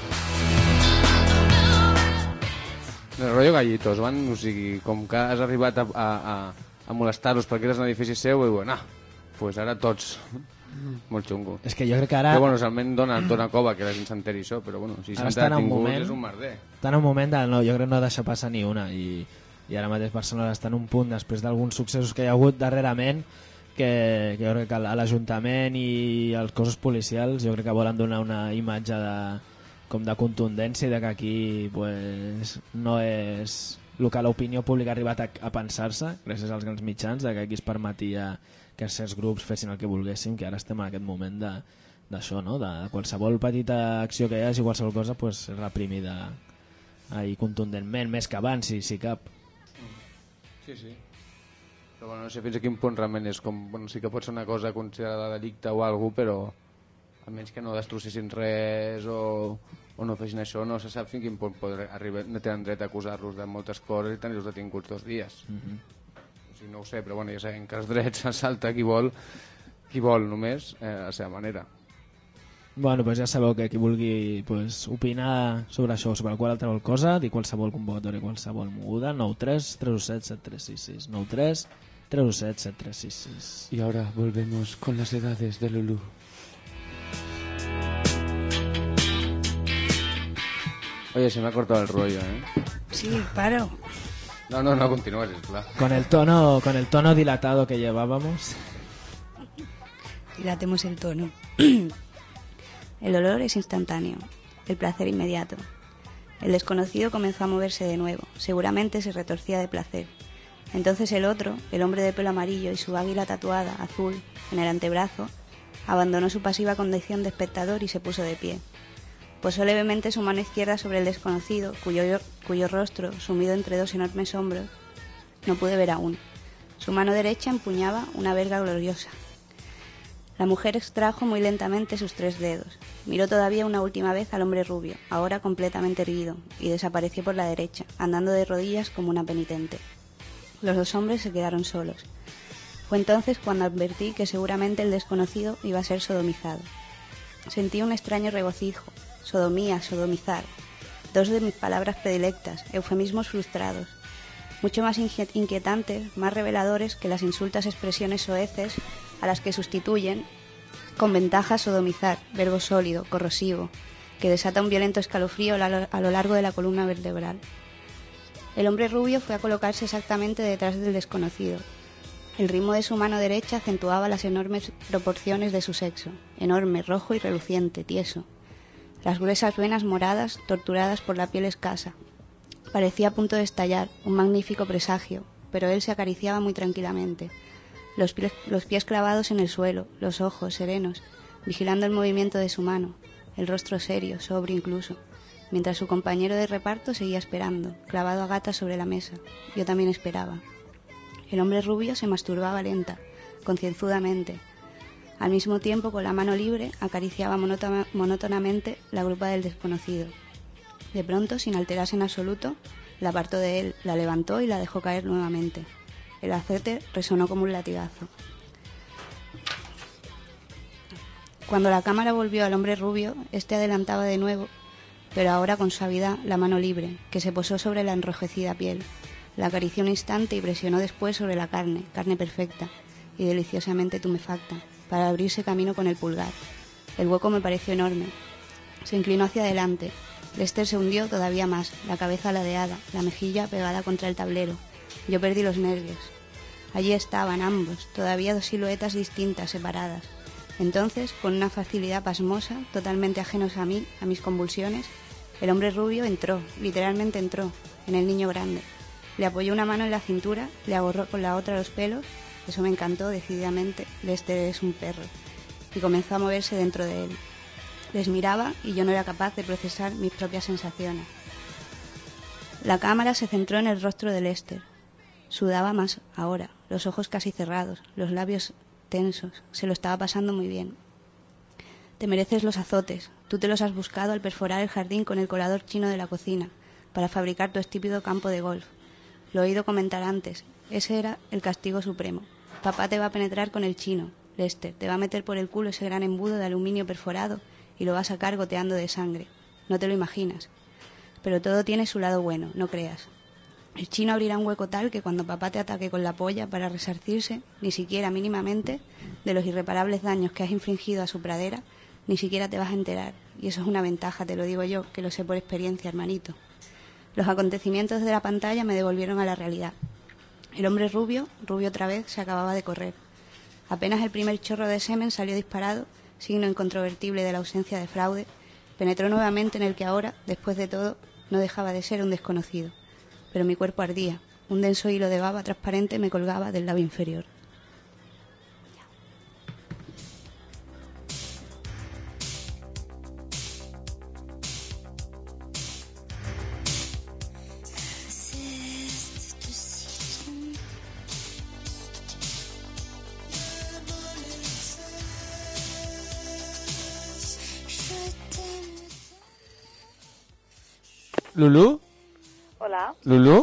El rotllo Gallitos, van, o sigui, com que has arribat a, a, a, a molestar-los perquè eres un edifici seu i diuen, ah, pues ara tots. Molt xungo. És que jo crec que ara... Però bueno, realment dona, dona cova que la gent s'enteri això, però bueno, si s'han detingut moment... és un merder. Està en un moment de... No, jo crec que no deixa passar ni una i, i ara mateix Barcelona està en un punt després d'alguns successos que hi ha hagut darrerament que, que jo crec que l'Ajuntament i els cossos policials jo crec que volen donar una imatge de, com de contundència i de que aquí pues, no és el que l'opinió pública ha arribat a, a pensar-se gràcies als grans mitjans, de que aquí es permetia que certs grups fessin el que volguessin, que ara estem en aquest moment de, d'això, no? de qualsevol petita acció que hi hagi, qualsevol cosa pues, reprimida ahí contundentment, més que abans si, si cap. Sí, sí. Però bueno, no sé fins a quin punt realment és com, bueno, sí que pot ser una cosa considerada delicte o alguna cosa, però almenys que no destrossessin res o, o no fessin això, no se sap fins a quin punt poder arribar, no tenen dret a acusar-los de moltes coses i tenir-los detinguts dos dies. Mm-hmm. O sigui, no ho sé, però bueno, ja sabem que els drets se salta qui vol, qui vol només, eh, a la seva manera. Bueno, pues ja sabeu que qui vulgui pues, opinar sobre això o sobre qualsevol cosa, dir qualsevol convocatòria, qualsevol moguda, nou tres tres set set tres sis sis, nou tres tres set set tres sis sis. Y ahora volvemos con las edades de Lulú. Oye, se me ha cortado el rollo, ¿eh? Sí, paro. No, no, no continúes, claro. Con el tono, con el tono dilatado que llevábamos. Dilatemos el tono. El olor es instantáneo, el placer inmediato. El desconocido comenzó a moverse de nuevo, seguramente se retorcía de placer. Entonces el otro, el hombre de pelo amarillo y su águila tatuada, azul, en el antebrazo, abandonó su pasiva condición de espectador y se puso de pie. Posó levemente su mano izquierda sobre el desconocido, cuyo, cuyo rostro, sumido entre dos enormes hombros, no pude ver aún. Su mano derecha empuñaba una verga gloriosa. La mujer extrajo muy lentamente sus tres dedos. Miró todavía una última vez al hombre rubio, ahora completamente erguido, y desapareció por la derecha, andando de rodillas como una penitente. Los dos hombres se quedaron solos. Fue entonces cuando advertí que seguramente el desconocido iba a ser sodomizado. Sentí un extraño regocijo. Sodomía, sodomizar. Dos de mis palabras predilectas, eufemismos frustrados. Mucho más inquietantes, más reveladores que las insultas expresiones soeces a las que sustituyen con ventaja sodomizar, verbo sólido, corrosivo, que desata un violento escalofrío a lo largo de la columna vertebral. El hombre rubio fue a colocarse exactamente detrás del desconocido. El ritmo de su mano derecha acentuaba las enormes proporciones de su sexo, enorme, rojo y reluciente, tieso. Las gruesas venas moradas, torturadas por la piel escasa. Parecía a punto de estallar, un magnífico presagio, pero él se acariciaba muy tranquilamente. Los pies, los pies clavados en el suelo, los ojos serenos, vigilando el movimiento de su mano, el rostro serio, sobrio incluso, mientras su compañero de reparto seguía esperando, clavado a gatas sobre la mesa. Yo también esperaba. El hombre rubio se masturbaba lenta, concienzudamente. Al mismo tiempo, con la mano libre, acariciaba monótona, monótonamente la grupa del desconocido. De pronto, sin alterarse en absoluto, la apartó de él, la levantó y la dejó caer nuevamente. El acete resonó como un latigazo. Cuando la cámara volvió al hombre rubio, este adelantaba de nuevo, pero ahora con suavidad, la mano libre, que se posó sobre la enrojecida piel. La acarició un instante y presionó después sobre la carne, carne perfecta y deliciosamente tumefacta, para abrirse camino con el pulgar. El hueco me pareció enorme. Se inclinó hacia adelante. Lester se hundió todavía más, la cabeza ladeada, la mejilla pegada contra el tablero. Yo perdí los nervios. Allí estaban ambos, todavía dos siluetas distintas, separadas. Entonces, con una facilidad pasmosa, totalmente ajenos a mí, a mis convulsiones, el hombre rubio entró, literalmente entró, en el niño grande. Le apoyó una mano en la cintura, le agarró con la otra los pelos. Eso me encantó decididamente. Lester es un perro. Y comenzó a moverse dentro de él. Les miraba y yo no era capaz de procesar mis propias sensaciones. La cámara se centró en el rostro de Lester. Sudaba más ahora, los ojos casi cerrados, los labios tensos. Se lo estaba pasando muy bien. Te mereces los azotes. Tú te los has buscado al perforar el jardín con el colador chino de la cocina para fabricar tu estúpido campo de golf. Lo he oído comentar antes. Ese era el castigo supremo. Papá te va a penetrar con el chino. Lester, te va a meter por el culo ese gran embudo de aluminio perforado y lo va a sacar goteando de sangre. No te lo imaginas. Pero todo tiene su lado bueno, no creas. El chino abrirá un hueco tal que cuando papá te ataque con la polla para resarcirse, ni siquiera mínimamente, de los irreparables daños que has infligido a su pradera, ni siquiera te vas a enterar. Y eso es una ventaja, te lo digo yo, que lo sé por experiencia, hermanito. Los acontecimientos de la pantalla me devolvieron a la realidad. El hombre rubio, rubio otra vez, se acababa de correr. Apenas el primer chorro de semen salió disparado, signo incontrovertible de la ausencia de fraude, penetró nuevamente en el que ahora, después de todo, no dejaba de ser un desconocido. pero mi cuerpo ardía. Un denso hilo de baba transparente me colgaba del labio inferior. ¿Lulú? Hola, ¿Lulú?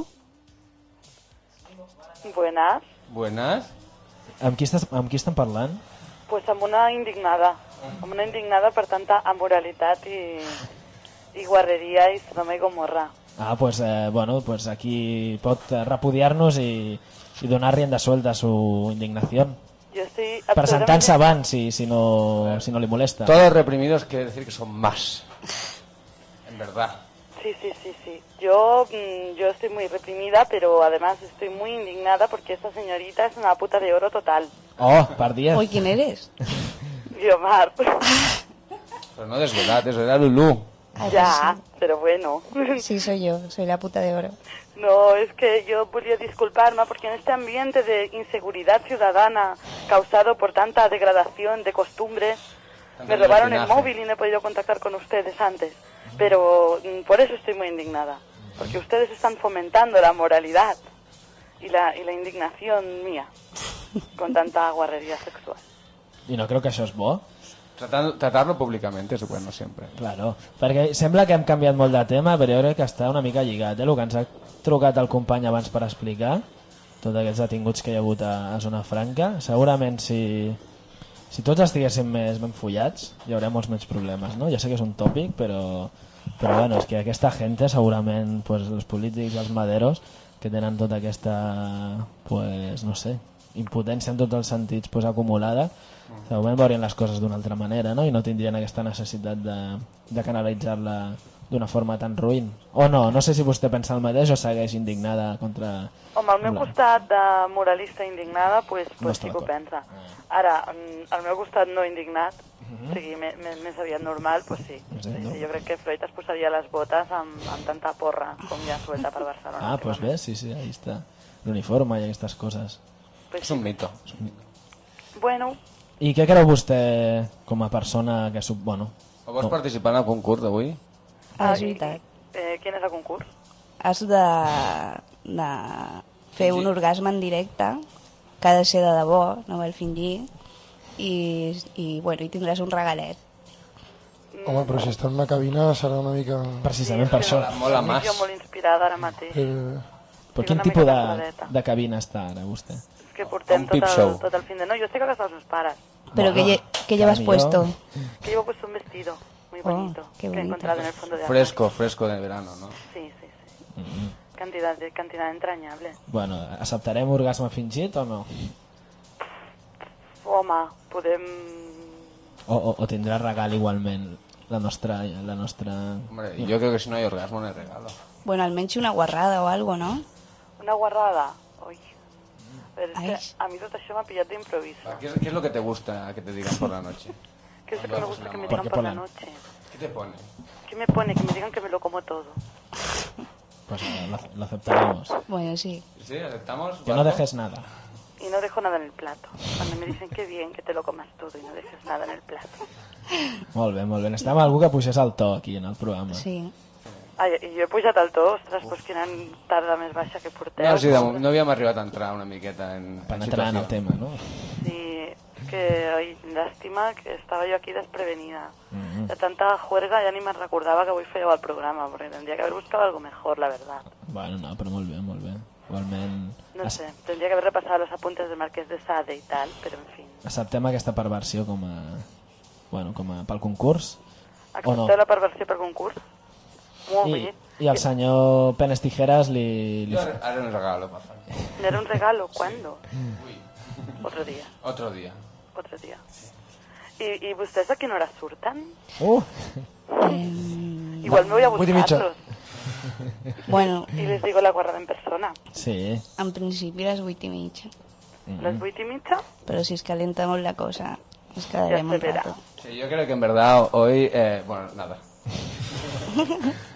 buenas. Buenas. Amb qui, estàs, amb qui estan parlant? Pues amb una indignada, amb una indignada per tanta amoralitat i, i guarreria i Sodoma i Gomorra. Ah, pues, eh, bueno, pues aquí pot eh, repudiar-nos i, i donar rienda suelta a su indignación. Yo estoy Presentant-se absolutamente... abans, si, si, no, si no li molesta. Todos los reprimidos quiere decir que son más. En verdad. Sí, sí, sí, sí. Yo, mm, yo estoy muy reprimida, pero además estoy muy indignada porque esta señorita es una puta de oro total. Oh, per diez. Uy, ¿quién eres? Guiomar. Pero no desvelad, eso era Lulú. Ya, pero bueno. Sí, soy yo, soy la puta de oro. No, es que yo podría disculparme porque en este ambiente de inseguridad ciudadana causado por tanta degradación de costumbres, Tanto me robaron el libertinaje. móvil y no he podido contactar con ustedes antes. Pero mm, por eso estoy muy indignada, porque ustedes están fomentando la moralidad y la, y la indignación mía con tanta guarrería sexual. I no creo que això és bo. Tratar, tratarlo públicamente es bueno siempre. Claro, perquè sembla que hem canviat molt de tema, però jo crec que està una mica lligat. Eh? El que ens ha trucat el company abans per explicar, tots aquests detinguts que hi ha hagut a, a Zona Franca, segurament si, si tots estiguéssim més ben follats hi hauria molts menys problemes, no? Ja sé que és un tòpic, però, però bueno, és que aquesta gent, segurament, pues, els polítics, els maderos, que tenen tota aquesta, pues, no sé, impotència en tots els sentits pues, acumulada, segurament veurien les coses d'una altra manera, no? I no tindrien aquesta necessitat de, de canalitzar-la d'una forma tan ruïn. O no, no sé si vostè pensa el mateix o segueix indignada contra... Home, al meu la- costat de moralista indignada, pues, No pues està sí que ho d'acord. pensa. Ara, mm, al meu costat no indignat, Mhm. o sigui, me- me- més aviat normal, pues sí. Sí, Sí, no? sí, jo crec que Freud es posaria les botes amb, amb tanta porra com ja suelta per Barcelona. Ah, pues ves, sí, sí, ahí está. L'uniforme i aquestes coses. Pues Es un mito. Bueno, I què creu vostè com a persona que... Sub... Bueno, O vols no. participar en el concurs d'avui? Ah, és i- veritat. eh, quin és el concurs? Has de, de fer un orgasme en directe, que ha de ser de debò, no val fingir, i, i, bueno, i tindràs un regalet. Home, però si està en una cabina serà una mica... Precisament per això. Mola Estic más. jo molt inspirada ara mateix. Eh, Per Estic quin una tipus mica de, cansadeta. de cabina està ara vostè? És que portem Un tot peep el, show. tot el fin de... No, yo estic a casa dels meus pares, Pero que, lle- que llevas Cariño. puesto. que llevo puesto un vestido muy Oh, bonito, qué que he bonito. encontrado en el fondo de armario. Fresco, fresco de verano, ¿no? Sí, sí, sí. Mm. Cantidad, de, cantidad entrañable. Bueno, acceptarem orgasme fingit o no? Home, podem... O, o, o tindrà regal igualment la nostra... La nostra... Hombre, yo creo que si no hay orgasmo no hay regalo. Bueno, almenys una guarrada o algo, ¿no? Una guarrada. Ui. A veure, Ai. és que a mi tot això m'ha pillat d'improviso. Va, ¿Qué es, qué es lo que te gusta que te digan por la noche? ¿Qué es lo que me gusta que me Porque digan por la ponen- noche? ¿Qué te pone? ¿Qué me pone? Que me digan que me lo como todo. Pues eh, lo, lo aceptaremos. Bueno, sí. ¿Sí? ¿Aceptamos? Que no dejes nada. Y no dejo nada en el plato. Cuando me dicen que bien, que te lo comas todo y no dejes nada en el plato. Molt bé, molt bé. Necessitàvem algú que pugés el to aquí en el programa. Sí. Ai, i jo he pujat al to, ostres, doncs quina tarda més baixa que porteu. No, sí, de, mo- no havíem arribat a entrar una miqueta en, Per en entrar en el situació. tema, no? Sí, es que, ai, lástima que estaba yo aquí desprevenida. Mm. De tanta juerga ya ni me recordaba que avui fèieu el programa, porque tendría que haber buscado algo mejor, la verdad. Bueno, no, però molt bé, molt bé. Igualment, No ac- sé, tendría que haver repasado los apuntes del Marqués de Sade y tal, pero en fin. acceptem aquesta perversió com a... Bueno, com a pel concurs. O Accepteu no? la perversió per concurs? Molt I, bé. I al senyor Penes Tijeras li... li... Yo haré haré un regalo, papá. ¿Era un regalo? ¿Cuándo? Otro día, Otro día. otro día. ¿Y, y ustedes a qué hora surtan? Uh! Em, Igual me voy a Vuit i mitja. buscarlos bueno, y les digo la guarrada en persona. Sí. en principi les vuit i mitja. Mm. ¿Las vuit y mitja? Pero si es calienta molt la cosa, nos quedaremos Ya un se verá. rato. Sí, yo creo que en verdad hoy... Eh, bueno, nada.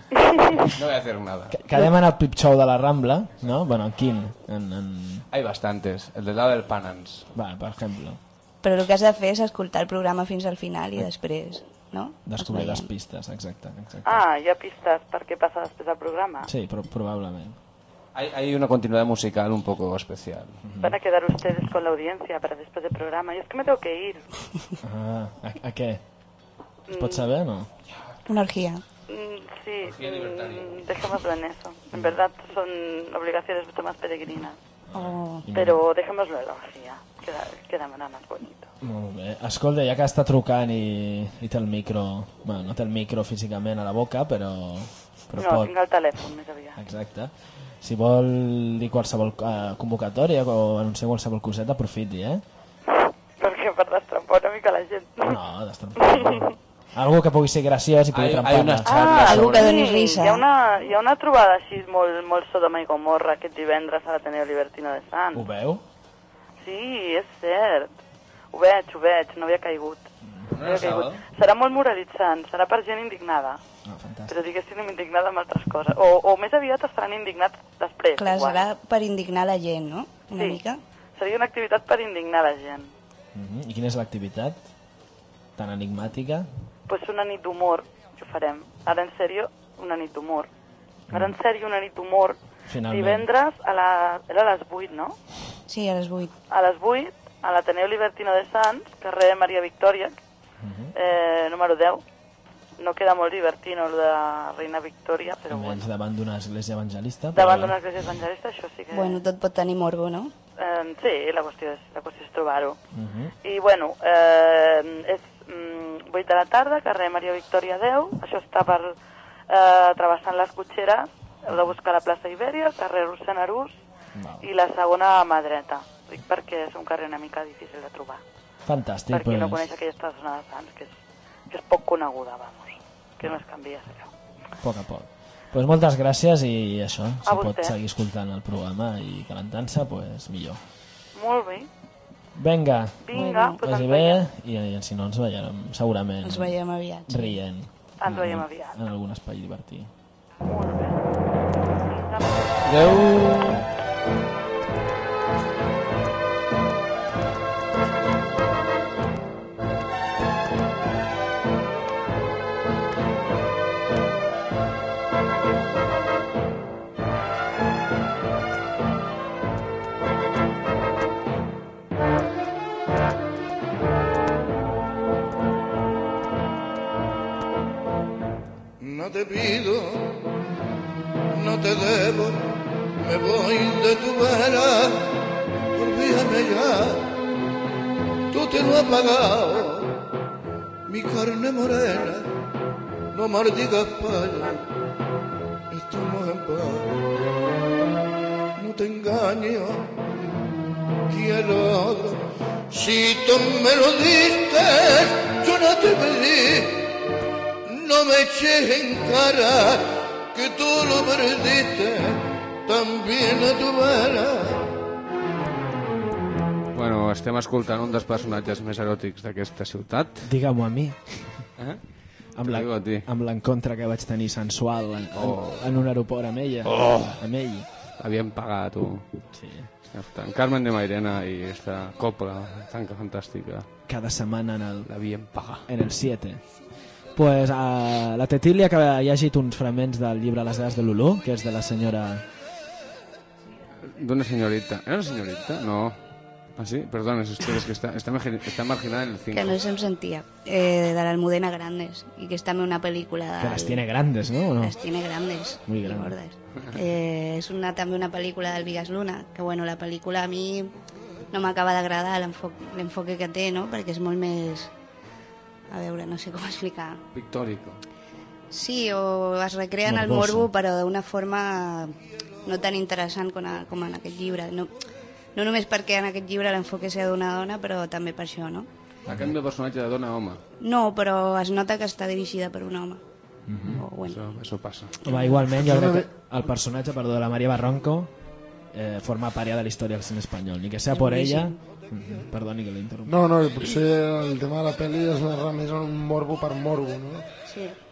No voy a hacer nada. Quedem en el Pip Show de la Rambla, ¿no? Bueno, en quin? En, en... Hay bastantes. El del lado del Panans. Va, per exemple. Però el que has de fer és escoltar el programa fins al final i després, no? Descobrir les Es veiem. pistes, exacte. exacte. Ah, hi ha pistes per què passa després del programa. Sí, però probablement. Hay, hay una continuidad musical un poco especial. Van a quedar ustedes con la audiencia para después del programa. Yo es que me tengo que ir. Ah, a, a què? Es pot saber o no? Una orgía. Mm, sí, mm, dejémoslo en eso. En verdad son obligaciones mucho más peregrinas. Oh. Pero dejémoslo en la orgía. Queda, queda más bonito. Molt bé. Escolta, ja que està trucant i, i té el micro... Bueno, no té el micro físicament a la boca, però... però No, pot... tinc el telèfon més aviat. Exacte. Si vol dir qualsevol eh, convocatòria o anunciar qualsevol coseta, aprofiti, eh? Perquè per destrampar una mica la gent. No, destrampar. Algo que pugui ser graciós i pugui Hay- trampar. hay unas Ah, Algú que doni sí, risa. hi ha una, hi ha una trobada així molt, molt Sodoma i Gomorra aquest divendres a l'Ateneu Libertino de Sants. Ho veu? Sí, és cert. Ho veig, ho veig, no havia caigut. No havia caigut. Serà molt moralitzant, serà per gent indignada. Ah, fantàstic. Però diguéssim indignada amb altres coses. O, o més aviat estaran indignats després. Clar, igual. serà per indignar la gent, no? Una Sí. mica. Seria una activitat per indignar la gent. Uh -huh. I quina és l'activitat? Tan enigmàtica? Pues una nit d'humor que farem. Ara en sèrio, una nit d'humor. Ara en sèrio, una nit d'humor. Finalment. Divendres a, la... Era a les vuit, no? Sí, a les vuit. A les vuit, a l'Ateneu Libertino de Sants, carrer Maria Victòria, eh, número deu. No queda molt divertint el de Reina Victòria, però Almenys bueno. davant d'una església evangelista. Davant d'una església evangelista, això sí que... Bueno, tot pot tenir morbo, no? Eh, sí, la qüestió és, la qüestió és trobar-ho. Uh -huh. I bueno, eh, és mm, vuit de la tarda, carrer Maria Victòria deu, això està per eh, travessant les cotxeres, heu de buscar la plaça Ibèria, carrer Rossend Arús i la segona a mà dreta. Dic perquè és un carrer una mica difícil de trobar. Fantàstic. Per qui no Pues, coneix aquesta zona de Sants, que és, que és poc coneguda, vamos, que no es canvia allò. a poc a poc. Pues moltes gràcies i això, si A pot vostè. seguir escoltant el programa i calentant-se, pues millor. Molt bé, Vinga, vinga, doncs vagi ens bé veiem. i, i si no ens veiem segurament Ens veiem aviat. sí. rient Ens veiem aviat. en algun espai divertit. Molt bé. Vinga. Adéu. No te pido, no te debo, me voy de tu vera, olvídame ya, tú te lo has pagado, mi carne morena, no maldigas para, estamos en paz, no te engaño, quiero otro, si tú me lo diste, yo no te pedí. No me eches en cara que tú lo perdiste también a tu vera. Bueno, estem escoltant un dels personatges més eròtics d'aquesta ciutat. Digue-m'ho a mi. Eh? Amb T'ho la- digo a ti. amb l'encontre que vaig tenir sensual en, Oh. en, en un aeroport amb ella. Oh. Amb ell. L'havien pagat, tu. Sí. En Carmen de Mairena i esta copla tan fantàstica. Cada setmana en el, L'havien pagat. en el siete. Pues, uh, la Tetilia que ha llegit uns fragments del llibre Les dades de Lulú, que és de la senyora... D'una senyorita. Era una senyorita? No. Ah, sí? Perdona, és que, és que està, està, margi- està marginada en el cinco. Que no se'm sentia. Eh, de l'Almudena Grandes. I que és també una pel·lícula... Que del- les tiene grandes, ¿no? ¿O no? Las tiene grandes. Muy y grandes. gordas. Eh, és una, també una pel·lícula del Vigas Luna, que bueno, la pel·lícula a mi no m'acaba d'agradar l'enfoc- l'enfoque que té, no? Perquè és molt més... A veure, no sé com explicar. Pictórico. Sí, o es recreen el Morboso. morbo, però d'una forma no tan interessant com, a, com en aquest llibre. No, no només perquè en aquest llibre l'enfoque sigui d'una dona, però també per això, no? A canvi del personatge de dona a home. No, però es nota que està dirigida per un home. Mhm. O, bueno. Això, això passa. Home, igualment, jo crec que el personatge, perdó, de la Maria Barranco eh, forma pària de la història del cine espanyol. Ni que sea por ella... Mhm. Perdoni que l'interrompo. No, no, potser el tema de la pel·li es narra més en un morbo per morbo, no? Sí.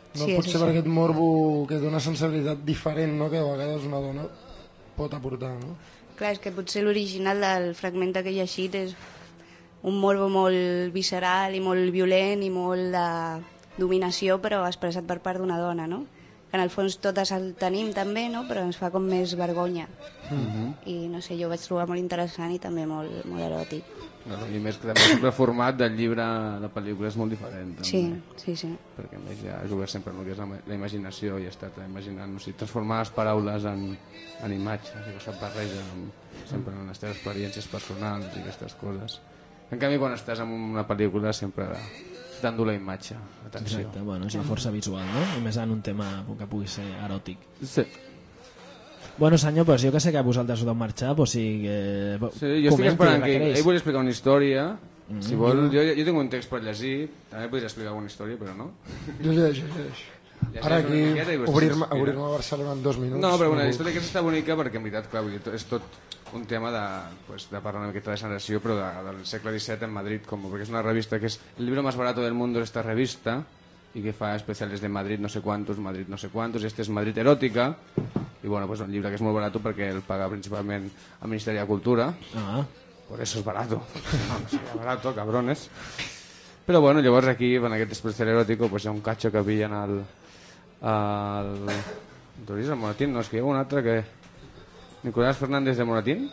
No Sí, és potser això. per aquest morbo que té una sensibilitat diferent, no? Que a vegades una dona pot aportar, no? Clar, és que potser l'original del fragment que he llegit és un morbo molt visceral i molt violent i molt de dominació, però expressat per part d'una dona, no? Que en el fons totes el tenim també, no? Però ens fa com més vergonya. Mhm. I no sé, jo ho vaig trobar molt interessant i també molt, molt eròtic. No, I més que també sempre el format del llibre a la pel·lícula és molt diferent. També. Sí, sí, sí. Perquè a més ja jugues sempre en el que és la, la imaginació i he estat imaginant, o sigui, transformar les paraules en, en imatges i que se't barreja amb, sempre en les teves experiències personals i aquestes coses. En canvi, quan estàs en una pel·lícula sempre dando la imatge, atenció. Exacte, bueno, és la força visual, no? I més en un tema que pugui ser eròtic. Sí. Bueno, senyor, pues jo que sé que vosaltres heu de marxar, pues sí que... Sí, jo estic esperant que requereix. ell volia explicar una història. Mm. Si vol, jo, jo tinc un text per llegir, també podria explicar alguna història, però no. Jo llegeixo, llegeixo. Llegeix Ara una aquí, miqueta i vostè obrir-me s'inspira. obrir a Barcelona en dos minuts. No, però una puc. història aquesta està bonica perquè en veritat, clar, vull dir, és tot un tema de, pues, de parlar una miqueta de generació, però de, del segle disset en Madrid, com, perquè és una revista que és el libro más barato del mundo, esta revista, y que fa especiales de Madrid no sé cuántos, Madrid no sé cuántos, y este es Madrid Erótica, y bueno, pues un llibre que és molt barato perquè el paga principalment el Ministeri de Cultura, Ah. por eso es barato, no, no sería barato, cabrones. Però bueno, llavors aquí, en aquest especial eròtico, pues hi ha un catxo que pillen al... al... Doris, el Monatín, no, és que hi ha un altre que... Nicolás Fernández de Monatín,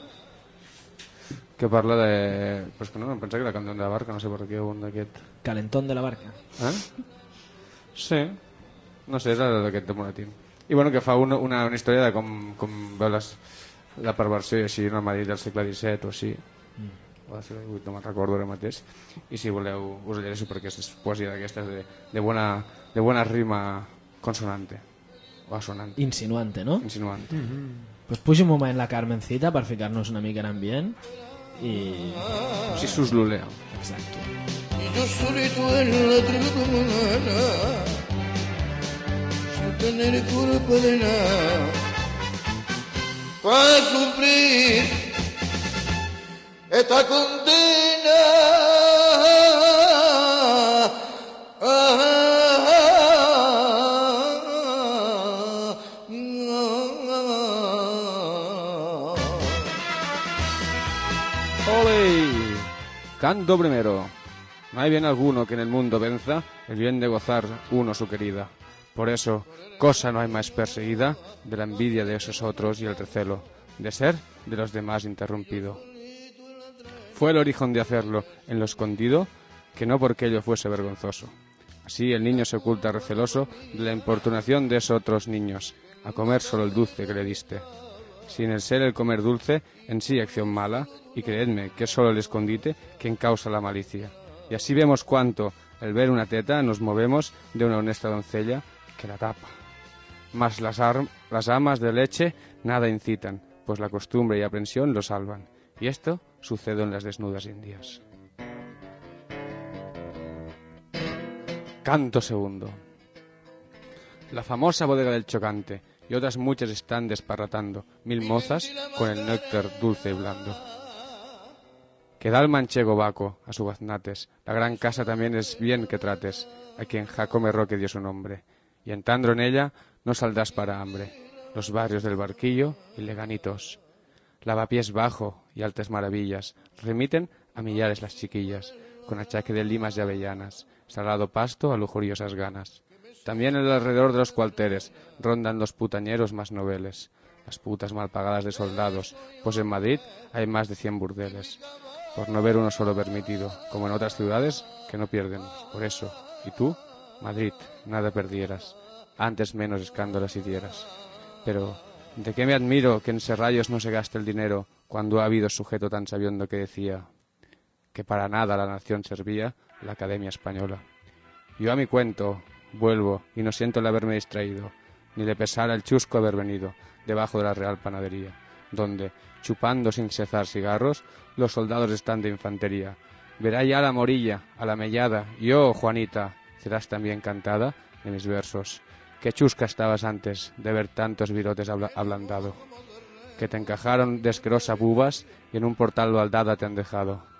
que parla de... Pues que no, em pensava que era Cantón de la Barca, no sé per què un d'aquest... Calentón de la barca. Eh? Sí, no sé, és d'aquest de Monatín. I bueno, que fa una, una, una història de com, com veu les, la perversió i així en el Madrid del segle disset o així. Mm. O del segle divuit, no me'n recordo ara mateix. I si voleu, us ho llegeixo perquè és poesia d'aquestes de, de, buena, de buena rima consonante. O assonante. Insinuante, no? Insinuante. Mm-hmm. Pues puja un moment la Carmencita per ficar-nos una mica en ambient i... Si sus lulea. Exacto. Y yo solito en la tribuna, sin tener culpa de nada, para cumplir esta condena. ¡Ole! Canto primero. No hay bien alguno que en el mundo venza el bien de gozar uno su querida. Por eso, cosa no hay más perseguida de la envidia de esos otros y el recelo de ser de los demás interrumpido. Fue el origen de hacerlo en lo escondido, que no porque ello fuese vergonzoso. Así el niño se oculta receloso de la importunación de esos otros niños, a comer solo el dulce que le diste. Sin el ser el comer dulce en sí acción mala, y creedme que es solo el escondite quien causa la malicia. Y así vemos cuánto, al ver una teta, nos movemos de una honesta doncella que la tapa. Mas las, arm- las amas de leche nada incitan, pues la costumbre y aprensión lo salvan. Y esto sucede en las desnudas indias. Canto segundo. La famosa bodega del Chocante y otras muchas están desparratando mil mozas con el néctar dulce y blando. Que da el manchego Baco a su gaznates, la gran casa también es bien que trates, a quien Jacome Roque dio su nombre, y entrando en ella no saldrás para hambre, los barrios del Barquillo y Leganitos. Lavapiés bajo y altas maravillas, remiten a millares las chiquillas, con achaque de limas y avellanas, salado pasto a lujuriosas ganas. También en el alrededor de los cuarteles rondan los putañeros más noveles, las putas mal pagadas de soldados, pues en Madrid hay más de cien burdeles. Por no ver uno solo permitido, como en otras ciudades que no pierden. Por eso, y tú, Madrid, nada perdieras, antes menos escándalos hicieras. Pero, ¿de qué me admiro que en Serrallos no se gaste el dinero cuando ha habido sujeto tan sabiendo que decía que para nada a la nación servía la Academia Española? Yo a mi cuento vuelvo y no siento el haberme distraído, ni le pesara el chusco haber venido debajo de la Real Panadería, donde, chupando sin cesar cigarros, los soldados están de infantería. Verá ya la morilla, a la mellada, y oh, Juanita, serás también cantada de mis versos. Qué chusca estabas antes de ver tantos virotes abla- ablandado, que te encajaron de asquerosa bubas y en un portal baldada te han dejado.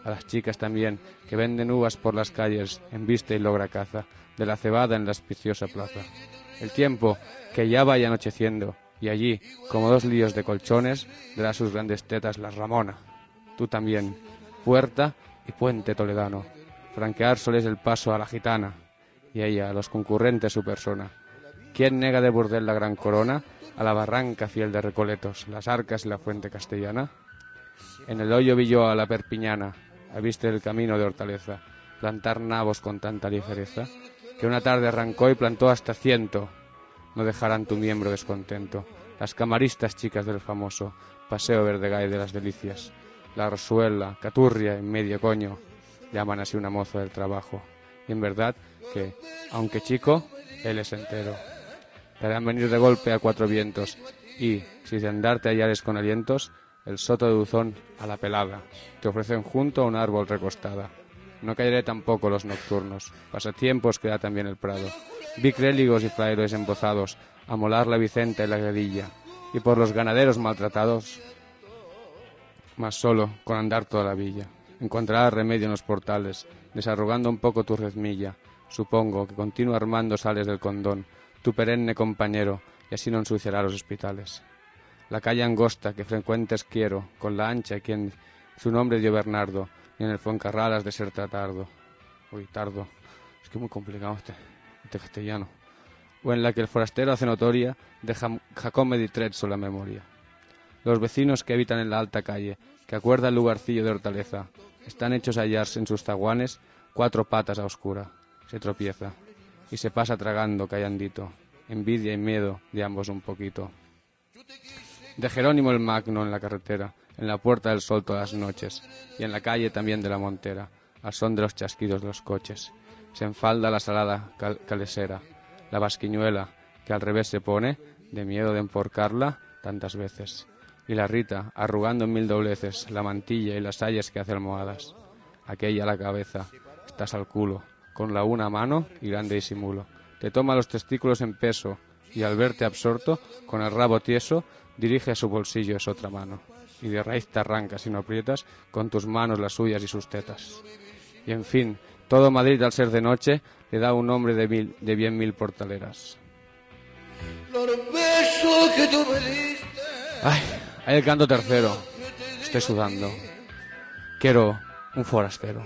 a las chicas también, que venden uvas por las calles, en vista y logra caza, de la cebada en la espiciosa plaza. El tiempo, que ya vaya anocheciendo, y allí, como dos líos de colchones, dará sus grandes tetas la Ramona. Tú también, Puerta y Puente Toledano, franquear soles el paso a la gitana, y ella, a los concurrentes su persona. ¿Quién nega de burdel la gran corona? A la barranca fiel de Recoletos, las arcas y la fuente castellana. En el hoyo vi yo a la perpiñana, a viste el camino de Hortaleza, plantar nabos con tanta ligereza, que una tarde arrancó y plantó hasta ciento. No dejarán tu miembro descontento. Las camaristas chicas del famoso Paseo Verdegay de las Delicias, la Rosuela, Caturria y medio coño, llaman así una moza del trabajo. Y en verdad que, aunque chico, él es entero. Te harán venir de golpe a cuatro vientos y, si de andarte hallares con alientos, el soto de Duzón a la pelada te ofrecen junto a un árbol recostada. No callaré tampoco los nocturnos, pasatiempos que da también el prado. Vi créligos y frailes embozados a molar la Vicenta y la Gredilla, y por los ganaderos maltratados, más solo, con andar toda la villa. Encontrarás remedio en los portales, desarrugando un poco tu rezmilla. Supongo que continuo armando sales del condón, tu perenne compañero, y así no ensuciará los hospitales. La calle angosta que frecuentes quiero, con la ancha quien su nombre dio Bernardo, y en el Fuencarral has de ser tratado. Uy, tardo, es que es muy complicado este, este castellano. O en la que el forastero hace notoria de Jacome di Trezzo la memoria. Los vecinos que habitan en la alta calle, que acuerda el lugarcillo de Hortaleza, están hechos a hallarse en sus zaguanes cuatro patas a oscura. Se tropieza y se pasa tragando callandito, envidia y miedo de ambos un poquito. De Jerónimo el Magno en la carretera, en la Puerta del Sol todas las noches, y en la calle también de la Montera, al son de los chasquidos de los coches. Se enfalda la salada cal calesera, la basquiñuela, que al revés se pone, de miedo de emporcarla tantas veces. Y la Rita, arrugando en mil dobleces, la mantilla y las sayas que hace almohadas. Aquella a la cabeza, estás al culo, con la una mano y grande disimulo. Te toma los testículos en peso, y al verte absorto, con el rabo tieso, dirige a su bolsillo esa otra mano. Y de raíz te arrancas y no aprietas, con tus manos las suyas y sus tetas. Y en fin, todo Madrid al ser de noche, le da un nombre de, mil, de bien mil portaleras. Ay, hay el canto tercero. Estoy sudando. Quiero un forastero.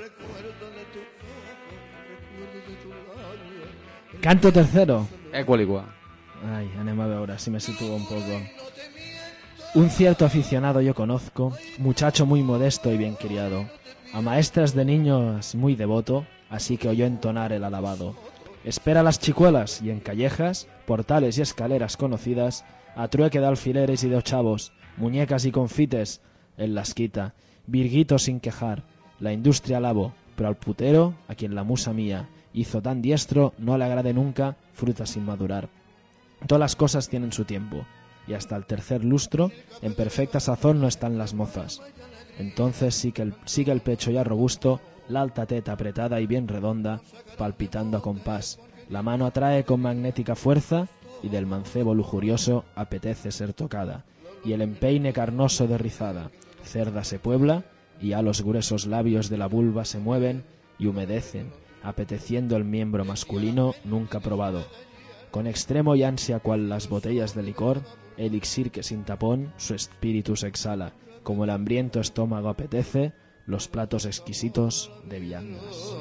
Canto tercero. Equal igual. Ay, anem a veure si me sitúo un poco. Un cierto aficionado yo conozco, muchacho muy modesto y bien criado, a maestras de niños muy devoto, así que oyó entonar el alabado. Espera las chicuelas y en callejas, portales y escaleras conocidas, a trueque de alfileres y de ochavos, muñecas y confites, él las quita, virguito sin quejar, la industria alabo, pero al putero, a quien la musa mía hizo tan diestro, no le agrade nunca fruta sin madurar. Todas las cosas tienen su tiempo, y hasta el tercer lustro, en perfecta sazón no están las mozas. Entonces sí que el, sigue el pecho ya robusto, la alta teta apretada y bien redonda, palpitando a compás. La mano atrae con magnética fuerza, y del mancebo lujurioso apetece ser tocada. Y el empeine carnoso de rizada, cerda se puebla, y a los gruesos labios de la vulva se mueven y humedecen, apeteciendo el miembro masculino nunca probado. Con extremo y ansia cual las botellas de licor, elixir que sin tapón su espíritu se exhala, como el hambriento estómago apetece los platos exquisitos de viandas.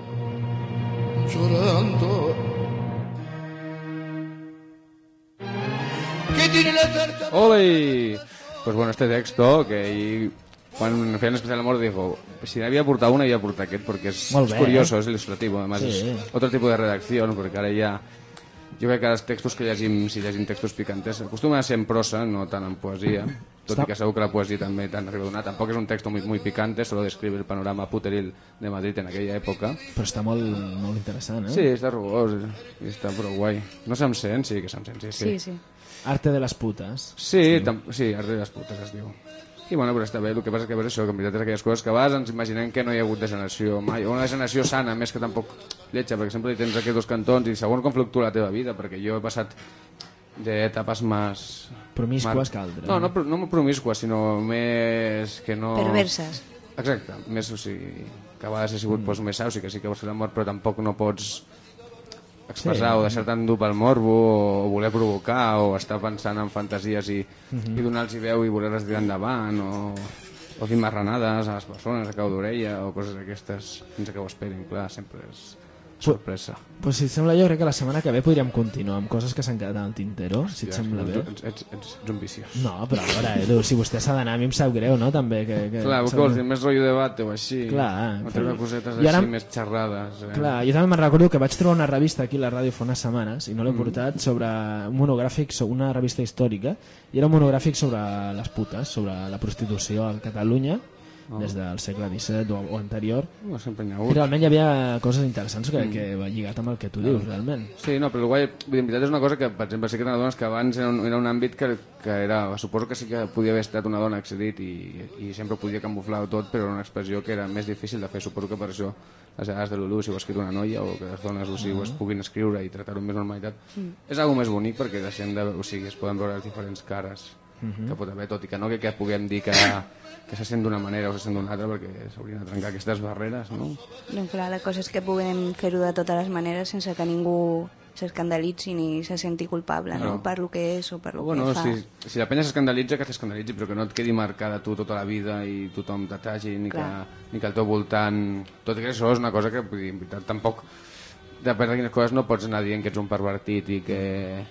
¡Ole! Pues bueno, este texto, que ahí, quan feien especial amor, dijo, si había aportat una, havia aportat aquest, perquè és, Molt és bé, curioso, eh? és il·lustratiu, además Sí. és otro tipo de redacción, porque ara ja... Jo crec que els textos que llegim, si llegim textos picantes, acostumen a ser en prosa, no tant en poesia, tot Està- i que segur que la poesia també tan arriba a donar. Tampoc és un texto muy, muy picante, solo describe el panorama puteril de Madrid en aquella època. Però està molt, molt interessant, eh? Sí, està rugós i està prou guai. No se'm sent? Sí que se'm sent, sí, sí. Sí, sí. Arte de les putes. Sí, tam- sí, Arte de les putes es diu. I bueno, però està bé, el que passa és que per això, que en veritat és aquelles coses que a vegades ens imaginem que no hi ha hagut degeneració mai, o una degeneració sana, més que tampoc lletja, perquè sempre hi tens aquests dos cantons i segons com fluctua la teva vida, perquè jo he passat d'etapes més... Promiscues más- que altres. No, no, pro- no promiscues, sinó més que no... Perversas. Exacte, més, o sigui, que a vegades he sigut mm. pues, més sau, sí que sí que vols fer l'amor, però tampoc no pots expressar sí. o deixar-te endur pel morbo o voler provocar o estar pensant en fantasies i, mm-hmm. i donar-los veu i voler-les tirar endavant o, o dir marranades a les persones a cau d'orella o coses d'aquestes fins que ho esperin, clar, sempre és sorpresa. Pues si et sembla, jo crec que la setmana que ve podríem continuar amb coses que s'han quedat en el tintero, si et sembla bé. Ets, ets, ets, ets un viciós. No, però a veure, Edu, si vostè s'ha d'anar, a mi em sap greu, no? També que, que clar, que vols dir més rotllo debate o així. Clar. O treure cosetes així ara... més xerrades. Eh? Clar, jo també me'n recordo que vaig trobar una revista aquí a la ràdio fa unes setmanes, i no l'he mm. portat, sobre un monogràfic, una revista històrica, i era un monogràfic sobre les putes, sobre la prostitució a Catalunya, Oh. des del segle disset o, o anterior. No, sempre hi ha I realment hi havia coses interessants que, mm. que va lligat amb el que tu dius, realment. Sí, no, però el guai, en veritat és una cosa que, per exemple, sí que eren dones que abans era un, era un àmbit que, que era, suposo que sí que podia haver estat una dona accedit i, i sempre podia camuflar-ho tot, però era una expressió que era més difícil de fer. Suposo que per això les edades de l'Ulu, si ho ha escrit una noia, o que les dones o sigui, mm. ho es puguin escriure i tractar-ho amb més normalitat, mm. és algo més bonic perquè deixem de, o sigui, es poden veure les diferents cares mm-hmm. que pot haver, tot i que no que, que puguem dir que, que se sent d'una manera o se sent d'una altra, perquè s'haurien de trencar aquestes barreres, no? No, clar, la cosa és que puguem fer-ho de totes les maneres sense que ningú s'escandalitzi ni se senti culpable, no? no? Per lo que és o per lo bueno, que fa. Si, si la penya s'escandalitza, que s'escandalitzi, però que no et quedi marcada tu tota la vida i tothom t'atagi, ni, que, ni que al teu voltant... Tot i que això és una cosa que, en veritat, tampoc... Depèn de quines coses no pots anar dient que ets un pervertit i que...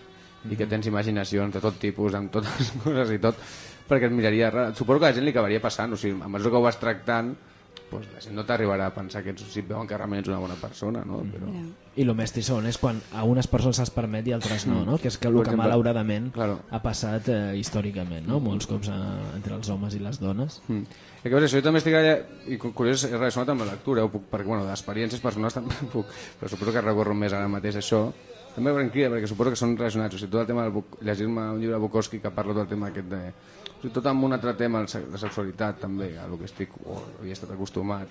i que tens imaginacions de tot tipus amb totes les coses i tot, perquè et miraria rar. Suposo que a la gent li acabaria passant, o sigui, a mesura que ho vas tractant, pues, la gent no t'arribarà a pensar que ets, si et veuen que realment ets una bona persona, no? Però... I el més trist és quan a unes persones se'ls permet i altres no, no? Que és que el que malauradament claro. ha passat eh, històricament, no? Molts cops a, entre els homes i les dones. Mm. I que, veure, això jo també estic allà, i curiós, és relacionat amb la lectura, ho puc, perquè bueno, d'experiències personals també puc, però suposo que recorro més ara mateix això. També ho crida perquè suposo que són relacionats, o sigui, tot el tema del llegir-me un llibre de Bukowski que parla tot el tema aquest de... O sigui, tot amb un altre tema, la sexualitat també, a lo que estic, o havia estat acostumat,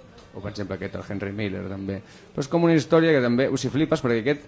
o per exemple aquest, el Henry Miller també, però és com una història que també, o sigui, flipes perquè aquest,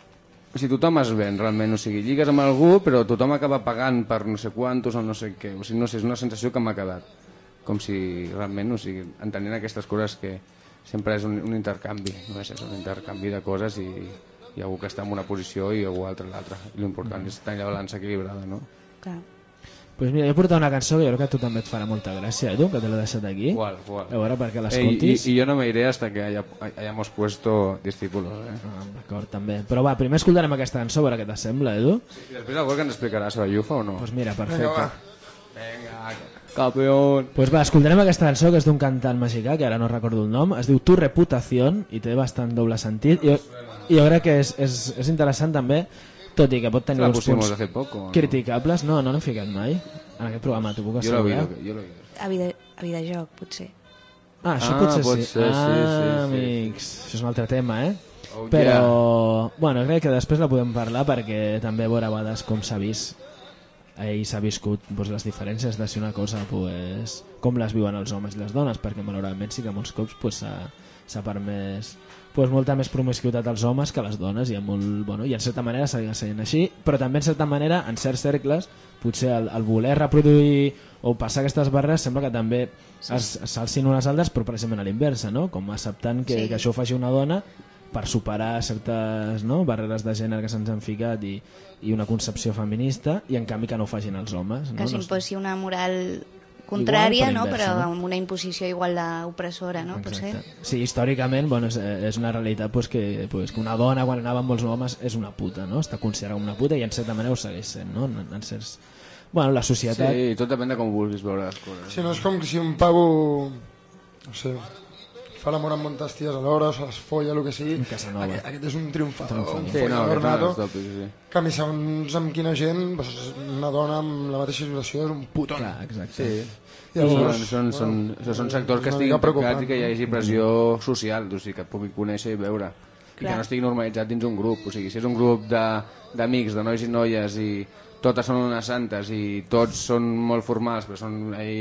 o sigui, tothom es ven realment, o sigui, lligues amb algú però tothom acaba pagant per no sé quantos o no sé què, o sigui, no sé, és una sensació que m'ha quedat, com si realment, o sigui, entenent aquestes coses que sempre és un, un intercanvi, no és, és un intercanvi de coses i hi ha algú que està en una posició i algú altre en l'altra. L'important mm. és tenir la balança equilibrada, no? Clar. Pues mira, he portat una cançó que jo crec que a tu també et farà molta gràcia, Edu, que te l'he deixat aquí. Igual, igual. A veure, perquè l'escoltis. Y, y yo no me iré hasta que haya, hayamos puesto discípulos, eh? Ah, d'acord, també. Però va, primer escoltarem aquesta cançó, a veure què t'assembla, Edu. I després algú que ens explicarà sobre Yufa o no? Pues mira, perfecte. Venga, campeón. Pues va, escoltarem aquesta cançó que és d'un cantant mexicà, que ara no recordo el nom, es diu Tu Reputación i té bastant doble sentit. I, i jo crec que és, és, és interessant també, tot i que pot tenir uns punts poco, ¿no? criticables. No, no l'he ficat mai en aquest programa, t'ho puc assegurar. Jo l'he vist. A vida, a vida joc, potser. Ah, això ah, potser pot sí. Ser, ah, sí, sí, amics, sí. Això és un altre tema, eh? Oh, Però, yeah. bueno, crec que després la podem parlar perquè també veure a vegades com s'ha vist i s'ha viscut doncs, les diferències de si una cosa pues, com les viuen els homes i les dones, perquè malauradament sí que molts cops pues, s'ha permès pues, molta més promiscuitat als homes que a les dones i, molt, bueno, i en certa manera segueix sent així, però també en certa manera en certs cercles potser el, el voler reproduir o passar aquestes barres sembla que també s'alcin unes altres, però per exemple a l'inversa, no? Com acceptant que, sí. que això ho faci una dona per superar certes no, barreres de gènere que se'ns han ficat i, i una concepció feminista, i en canvi que no ho facin els homes. No? Que s'imposi una moral contrària, igual, però, no? però amb una imposició igual d'opressora, no? Potser. Sí, històricament bueno, és, és una realitat pues, que, pues, que una dona quan anava amb molts homes és una puta, no? Està considerada una puta i en certa manera ho segueix sent, no? En, en certs... Bueno, la societat... Sí, tot depèn de com vulguis veure les coses. Sí, no és com si un pavo... No sé... fa l'amor amb moltes ties alhora, o se les folla, el que sigui. Aquest, aquest és un triomfador, un sí, no, ornato. Tòpics, sí. Que a mi, segons amb quina gent, una dona amb la mateixa situació és un putón. Clar, exacte. Sí. I llavors, són, són, bueno, són sectors que estiguin tocats i que hi hagi pressió social, o sigui, que et pugui conèixer i veure. I que no estigui normalitzat dins un grup. O sigui, si és un grup d'amics, de, de nois i noies, i totes són unes santes i tots són molt formals, però són ahí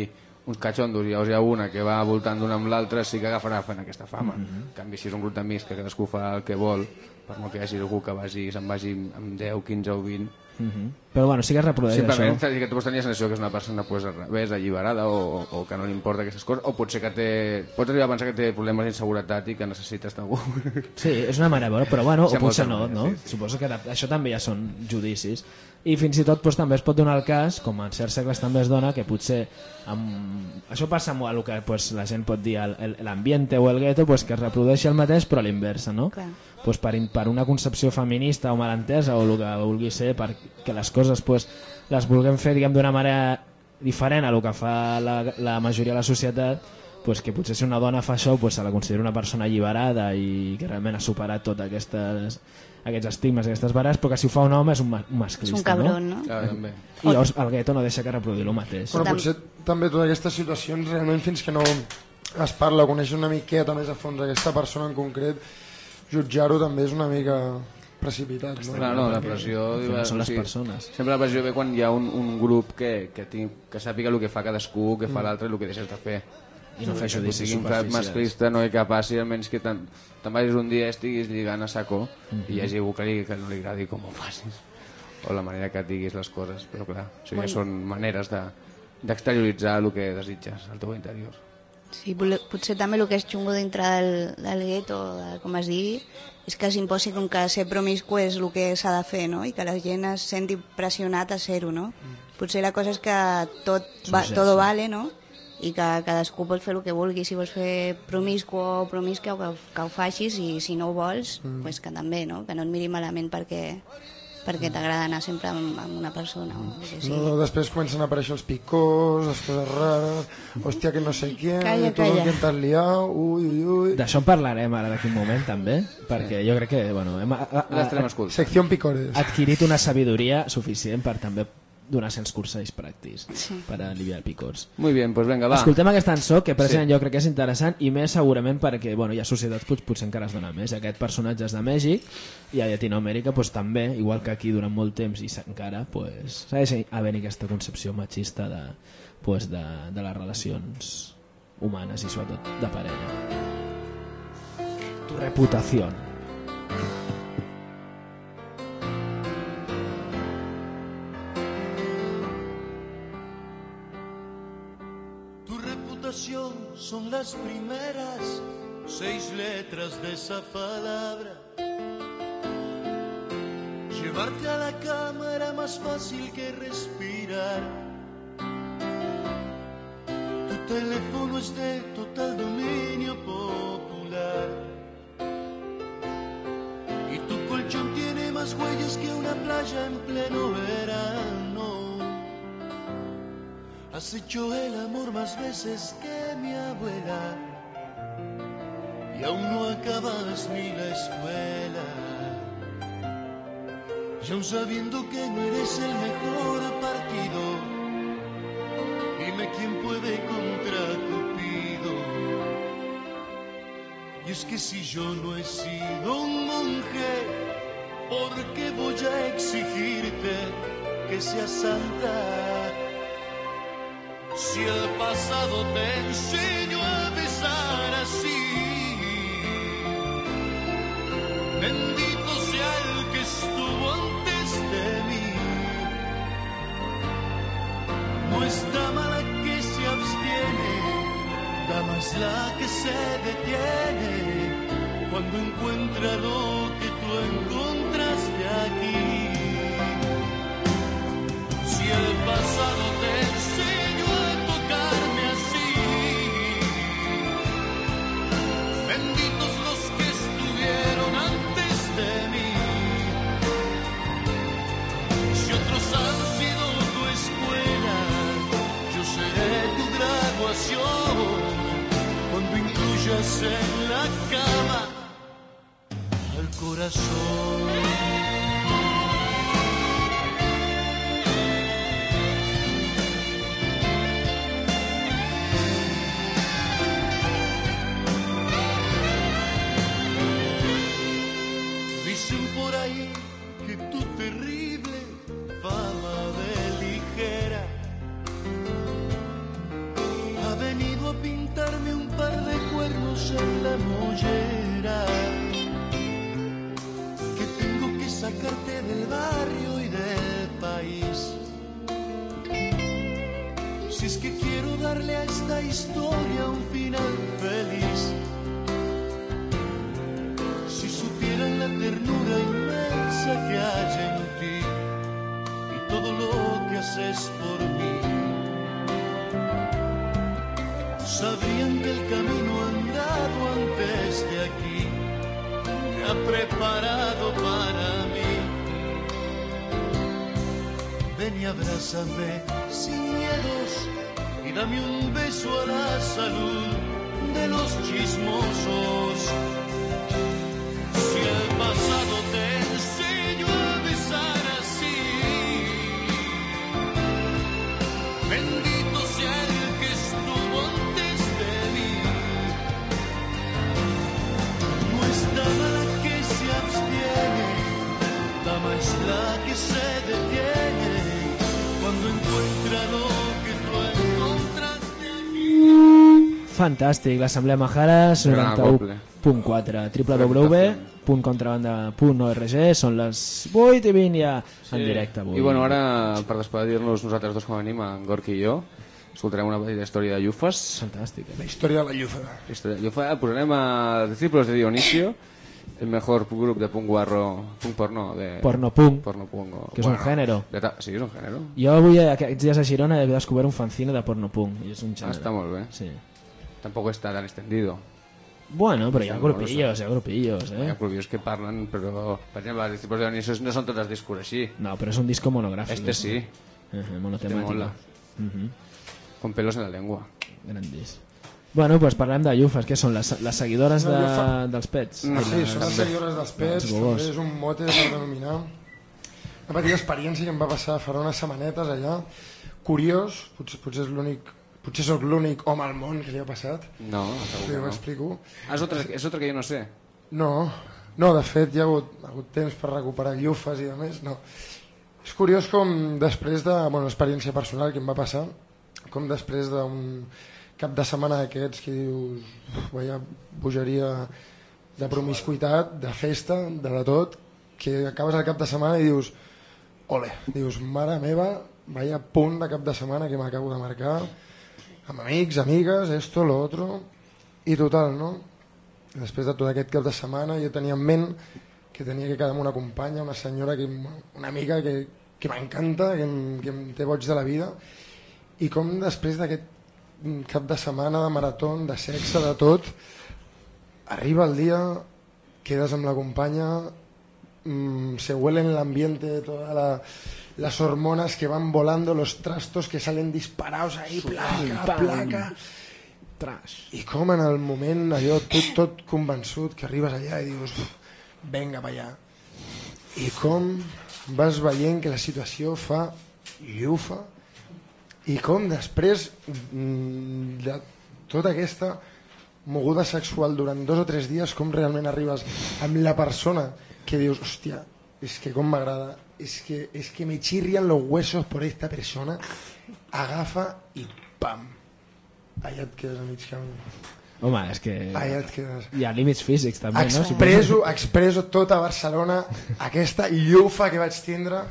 uns catxondos i llavors hi ha una que va voltant d'una amb l'altra, sí que agafarà fent aquesta fama. Mhm. En canvi, si és un grup d'amics que cadascú fa el que vol, per molt que hi hagi algú que vagi, se'n vagi amb deu, quinze o vint, Mhm. Però bueno, sí que es reprodueix simplement això. que tu pots tenir la sensació que és una persona pues, al revés, alliberada o, o que no li importa aquestes coses, o potser que té, pots arribar a pensar que té problemes d'inseguretat i que necessites algú. Sí, és una manera de veure, però bueno, Sí, o potser molta no, manera, no? sí, sí. Suposo que això també ja són judicis. I fins i tot doncs, també es pot donar el cas, com en certs segles també es dona, que potser amb... això passa amb el que pues, la gent pot dir l'ambiente o el gueto, pues, que es reprodueixi el mateix però a l'inversa, no? Clar. Pues per, per una concepció feminista o malentesa o el que vulgui ser, perquè les coses pues, les vulguem fer diguem d'una manera diferent a el que fa la, la majoria de la societat, pues que potser si una dona fa això pues se la considera una persona alliberada i que realment ha superat tot aquestes, aquests estigmes, aquestes barres, però que si ho fa un home és un, ma un masclista, És un cabron, no? no? Clar, també. I llavors el gueto no deixa que reproduir el mateix. Però potser també totes aquestes situacions realment fins que no es parla, conèixer una miqueta més a fons aquesta persona en concret, jutjar-ho també és una mica precipitat, no? Clar, no, la pressió... Al final són les sí, persones. Sempre la pressió ve quan hi ha un, un grup que, que, ting, que sàpiga el que fa cadascú, que fa l'altre i el que deixes de fer. I no fer que judicis sigui un cap superficials. masclista no hi capaci, almenys que te'n te vagis un dia i estiguis lligant a saco Mhm. i hi hagi algú que, li, que no li agradi com ho facis o la manera que et diguis les coses, però clar, això ja són maneres de d'exterioritzar el que desitges al teu interior. Sí, vol- potser també el que és xungo dintre del, del gueto, de, com es digui, és que s'imposi com que ser promiscu és el que s'ha de fer, no? I que la gent es senti pressionat a ser-ho, no? Potser la cosa és que tot va, Sorgeix, todo sí. vale, no? I que cadascú pot fer el que vulgui, si vols fer promiscu o promisca, que, que ho facis, i si no ho vols, mm. pues que també, no? Que no et miri malament perquè, perquè t'agrada anar sempre amb, amb una persona o el que sigui. No, després comencen a aparèixer els picors, les coses rares, hòstia que no sé què, Calla, tot el calla. que t'has liat, ui, ui, ui. D'això en parlarem ara d'aquí un moment també, perquè jo crec que bueno, hem a, a, L'estarem a, escoltant. Secció picores. adquirit una sabidoria suficient per també donar certs cursos pràctics Sí. per aliviar picors. Muy bien, pues venga, va. Escoltem aquesta cançó que precisament Sí. jo crec que és interessant i més segurament perquè bueno, hi ha societats que potser encara es dona més. Aquest personatge és de Mèxic i a Llatinoamèrica pues, també, igual que aquí durant molt temps i encara pues, segueix havent aquesta concepció machista de, pues, de, de les relacions humanes i sobretot de parella. Tu reputació. Tu reputación son las primeras seis letras de esa palabra. Llevarte a la cama era más fácil que respirar. Tu teléfono es de total dominio popular. Y tu colchón tiene más huellas que una playa en pleno verano. Has hecho el amor más veces que mi abuela y aún no acabas ni la escuela. Y aún sabiendo que no eres el mejor partido, dime quién puede contra Cupido. Y es que si yo no he sido un monje, ¿por qué voy a exigirte que seas santa? Si el pasado te enseñó a besar así, bendito sea el que estuvo antes de mí. No es dama la que se abstiene, dama es la que se detiene cuando encuentra lo que tú encontraste aquí. Si el pasado te enseñó a tocarme así, benditos los que estuvieron antes de mí. Si otros han sido tu escuela, yo seré tu graduación cuando incluyas en la cama al corazón. Dicen por ahí que tu terrible fama de ligera la mollera, que tengo que sacarte del barrio y del país. Si es que quiero darle a esta historia un final feliz, si supieran la ternura inmensa que hay en ti y todo lo que haces por mí, sabrían que el camino andado antes de aquí me ha preparado para mí. Ven y abrázame sin miedos y dame un beso a la salud de los chismosos. Si el pasado te enseñó a besar así, bendito sea el que estuvo antes de mí. No es dama la que se abstiene, dama es la que se detiene cuando encuentra lo que tú encontraste aquí. Fantàstic, l'Assemblea Majares noranta-u punt quatre, w w w punt contrabanda punt org. Són les vuit i vint ja en directe avui. I bueno, ara per despedir-nos nosaltres dos com a venim, en Gorky i jo, escoltarem una petita història de Llufes. Fantàstica. La història de la Llufa. La història de Llufa. Posarem a Discípulos de Dionisio, el mejor grup de punk guarro, punk porno, de porno punk, porno punk o, que és bueno, un género. Ta... Sí, és un género. Jo avui aquests dies a Girona he descobert un fanzine de porno punk i és un género. Ah, està molt bé. Sí. Tampoco está tan extendido. Bueno, però hi ha grupillos, hi ha grupillos, eh? Hi ha grupillos que parlen, però per exemple, els discos de Dionisio no són tots els discos així. No, però és un disco monogràfic. Este sí. Uh -huh, monotemàtica. Uh -huh. Con pelos en la lengua. Grandís. Bueno, doncs parlem de llufes, que són les, les seguidores de, Llufa... dels pets. No, sí, són les seguidores dels pets, és un mote per denominar. Una petita experiència que em va passar farà unes setmanetes allà. Curiós, potser, potser és l'únic... Potser sóc l'únic home al món que li ha passat. No, segur que ho no. explico. Ah, és otra, és otra que jo no sé. No, no, de fet hi ha hagut, ha hagut temps per recuperar llufes i demés. No. És curiós com després de... Bueno, experiència personal que em va passar, com després d'un cap de setmana d'aquests que dius vaya bogeria de promiscuitat, de festa, de de tot, que acabes el cap de setmana i dius ole, dius mare meva, vaya punt de cap de setmana que m'acabo de marcar, amb amics, amigues, esto, lo otro, i total, no? Després de tot aquest cap de setmana jo tenia en ment que tenia que quedar amb una companya, una senyora, que, una amiga que, que m'encanta, que, em, que em té boig de la vida, i com després d'aquest cap de setmana de marató, de sexe, de tot, arriba el dia, quedes amb la companya, mmm, se huele en el ambiente todas la, las hormonas que van volando, los trastos que salen disparados ahí, placa, pam, placa, trash. I com en el moment allò tot, tot convençut que arribes allà i dius venga pa allà, i com vas veient que la situació fa llufa, i com després de tota aquesta moguda sexual durant dos o tres dies, com realment arribes amb la persona que dius, hòstia, és que com m'agrada, és que, és que me chirrian los huesos por esta persona, agafa i pam, allà et quedes a mig camí. Home, és que allà et quedes. Hi ha límits físics també, expreso, no? Expreso tota Barcelona aquesta llufa que vaig tindre.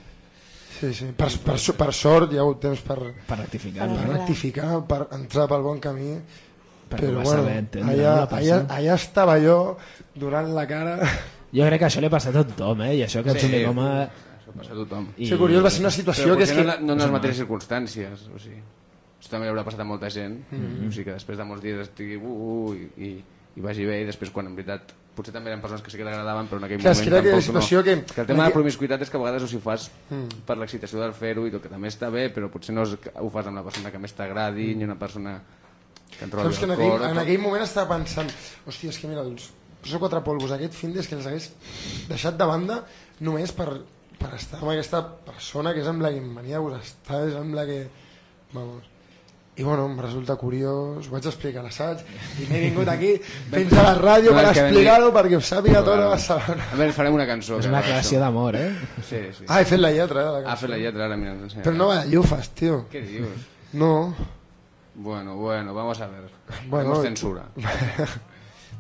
Sí, sí. Per, per, per sort hi ha hagut temps per, per rectificar, per, rectificar, per entrar pel bon camí. Perquè però bueno, allà, allà, allà estava jo donant la cara. Jo crec que això li passa a tothom, eh? I això que ets sí, un amic home... Això passa a tothom. I... Sí, curiós, va ser una situació però que és que... no, no en les mateixes circumstàncies, o sigui, això també haurà passat a molta gent, mm-hmm. o sigui que després de molts dies estigui uh, uh, i, i, i vagi bé, i després quan en veritat potser també eren persones que sí que l'agradaven, però en aquell clar, moment que tampoc situació no. Que... que el tema de la promiscuitat és que a vegades ho si fas mm. per l'excitació del fer-ho i tot, que també està bé, però potser no és, ho fas amb la persona que més t'agradi, mm. ni una persona que et robi el el cor. cor. En aquell moment estava pensant, hòstia, és que mira, els poso quatre polvos aquest fin de que els hagués deixat de banda només per, per estar amb aquesta persona que és amb la que em venia a gust estar, és amb la que... Vamos. I bueno, em resulta curiós, ho vaig explicar a l'assaig i m'he vingut aquí fins a la ràdio per explicar-ho perquè ho sàpiga tota Barcelona. A veure, farem una cançó. És una declaració d'amor, eh? Sí, sí. Ah, he fet la lletra, eh? La ha fet la lletra, ara mira. Però no va de llufes, tio. ¿Qué dius? No. Bueno, bueno, vamos a ver. Bueno, Hemos censura.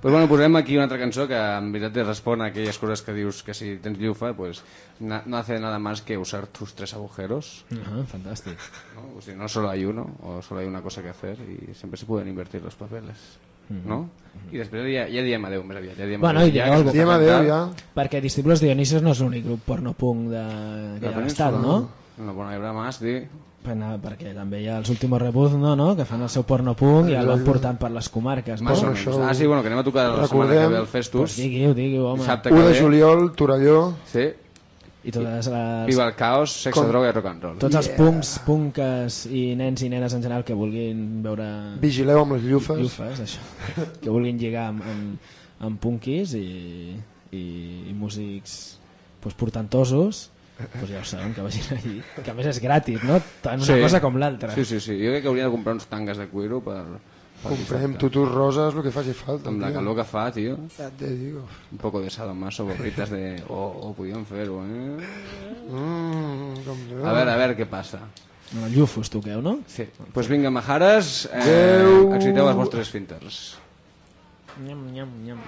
Pues bueno, posem aquí una altra cançó que en veritat te respon a aquelles coses que dius que si tens llufa, pues na, no hace nada más que usar tus tres agujeros. Uh-huh, fantástico. ¿No? O sea, no solo hay uno, o solo hay una cosa que hacer y siempre se pueden invertir los papeles. No? Uh-huh. I després ja, ja diem adeu més aviat. Ja diem bueno, adeu, ja, ja, ja, diem adeu ja. Perquè Discípulos Dionisos no és l'únic grup pornopunk de... que hi ha estat, no? No, bueno, hi haurà més, di... Bueno, perquè també hi ha els últimos Rebuzno, no? Que fan el seu pornopunk i el van portant per les comarques. Más o menos. Ah, sí, bueno, que anem a tocar la setmana que ve al Festus. Pues diguiu, diguiu, home. u de juliol, Torelló. Sí. I totes les... Viva el caos, sexe, Com... droga i rock and roll. Tots els yeah. punks, punques i nens i nenes en general que vulguin veure... Vigileu amb les llufes. Llufes, això. Que vulguin lligar amb, amb, amb punkis i, i, i músics pues, portantosos, pues ja ho saben, que vagin allí. Que a més és gratis, no? Tant una sí. cosa com l'altra. Sí, sí, sí. Jo crec que hauria de comprar uns tangues de cuiro per... Comprem tutus roses, el que faci falta. Amb la calor que fa, tio. Ja te digo. Un poco de sadomaso, gorritas de... Oh, oh, podíem fer-ho, eh? Mm, a veure, a veure què passa. No, llufos toqueu, no? Sí. Doncs pues vinga, majares, eh, exciteu els vostres esfínters. Nyam, nyam, nyam.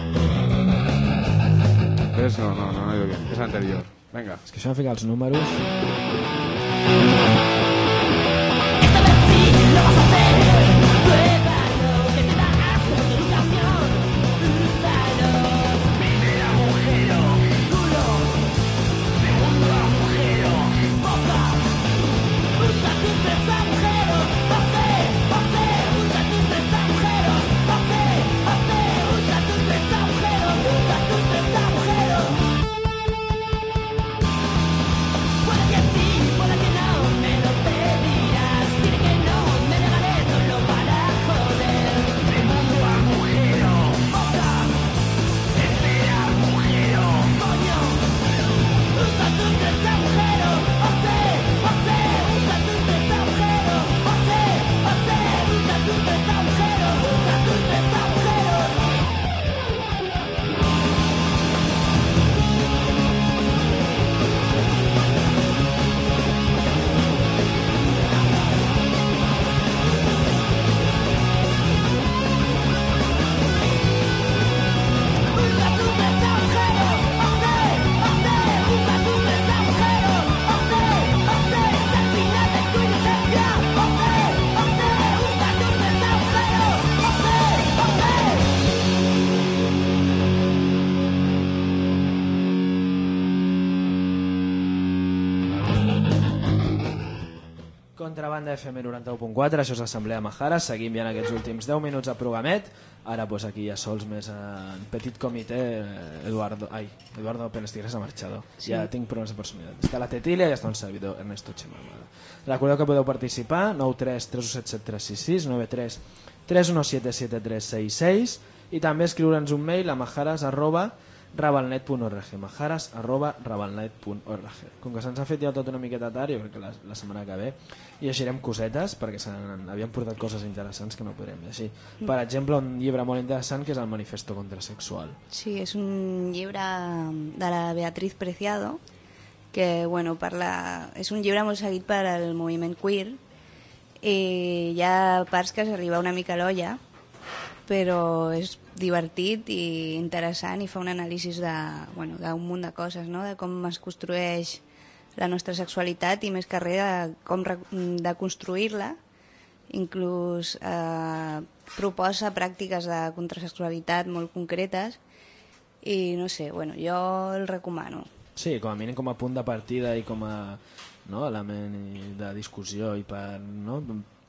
¿Ves? No, no, no, no digo bien. És anterior. Venga. És que això de ficar els números... Contrabanda F M noranta-u punt quatre, això és l'Assemblea Majara, seguim ja en aquests últims deu minuts de programet, ara pues, aquí ja sols més en petit comitè, Eduardo, ai, Eduardo Pérez Tigres ha marxat, sí. Ja tinc problemes de personalitat, està la Tetilia i està un servidor, Ernesto Chemamada. Recordeu que podeu participar, nou tres tres u set set tres sis sis, nou tres tres u set set tres seis seis i també escriure'ns un mail a majares arroba rabalnet punt org, majares arroba rabalnet punt org. Com que se'ns ha fet ja tot una miqueta tard, jo crec que la, la setmana que ve llegirem cosetes perquè havien portat coses interessants que no podrem llegir. Per exemple, un llibre molt interessant que és el Manifesto Contrasexual. Sí, és un llibre de la Beatriz Preciado que bueno, parla... és un llibre molt seguit per al moviment queer i hi ha parts que s'arriba una mica a l'olla, però és divertit i interessant i fa un anàlisi de, bueno, d'un munt de coses, no? De com es construeix la nostra sexualitat i més que res de com de construir-la, inclús eh, proposa pràctiques de contrasexualitat molt concretes i no sé, bueno, jo el recomano. Sí, com a mínim com a punt de partida i com a no, element de discussió i per, no,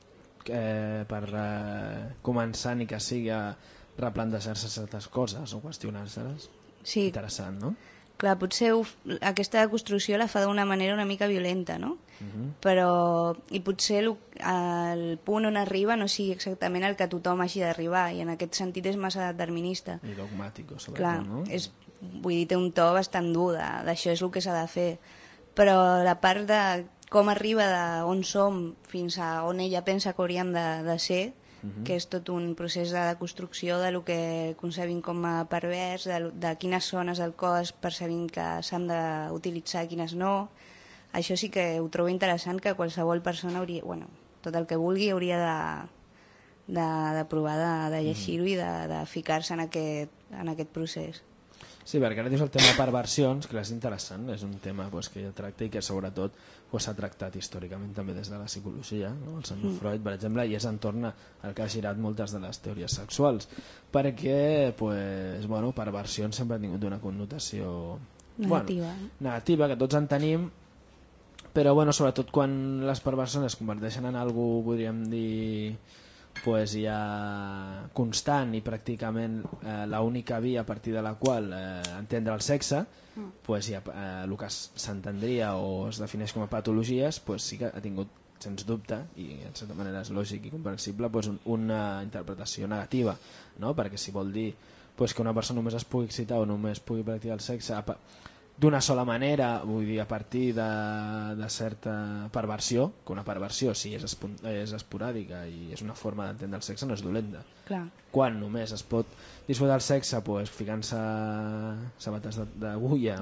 eh, per eh, començar ni que sigui a replantejar-se certes coses o qüestionar-se-les. Sí. Interessant, no? Clar, potser ho, aquesta construcció la fa d'una manera una mica violenta, no? Uh-huh. Però, i potser el, el punt on arriba no sigui exactament el que tothom hagi d'arribar i en aquest sentit és massa determinista. I dogmàtic, sobretot, clar, no? És, vull dir, té un to bastant dur de, d'això és el que s'ha de fer, però la part de com arriba d'on som fins a on ella pensa que hauríem de, de ser, uh-huh. que és tot un procés de construcció de lo que concebim com a pervers, de, de quines zones del cos percebim que s'han d'utilitzar i quines no. Això sí que ho trobo interessant, que qualsevol persona hauria, bueno, tot el que vulgui hauria de, de, de provar de, de llegir-ho i de, de ficar-se en aquest, en aquest procés. Sí, perquè ara dius el tema de perversions, que és interessant, és un tema pues, que ja tracta i que sobretot pues, s'ha tractat històricament també des de la psicologia, no? El senyor mm. Freud, per exemple, i és entorn al que ha girat moltes de les teories sexuals, perquè pues, bueno, perversions sempre han tingut una connotació negativa, bueno, negativa que tots en tenim, però bueno, sobretot quan les perversions es converteixen en algo, podríem dir, pues ja constant i pràcticament eh, l'única via a partir de la qual eh, entendre el sexe, mm. pues ja, eh, el que s'entendria o es defineix com a patologies, pues sí que ha tingut, sens dubte, i en certa manera és lògic i comprensible, pues un, una interpretació negativa, no? Perquè si vol dir pues, que una persona només es pugui excitar o només pugui practicar el sexe d'una sola manera, vull dir, a partir de, de certa perversió, que una perversió si és, és esporàdica i és una forma d'entendre el sexe, no és dolenta. Clar. Quan només es pot disfrutar el sexe pues, ficant-se sabates d'agulla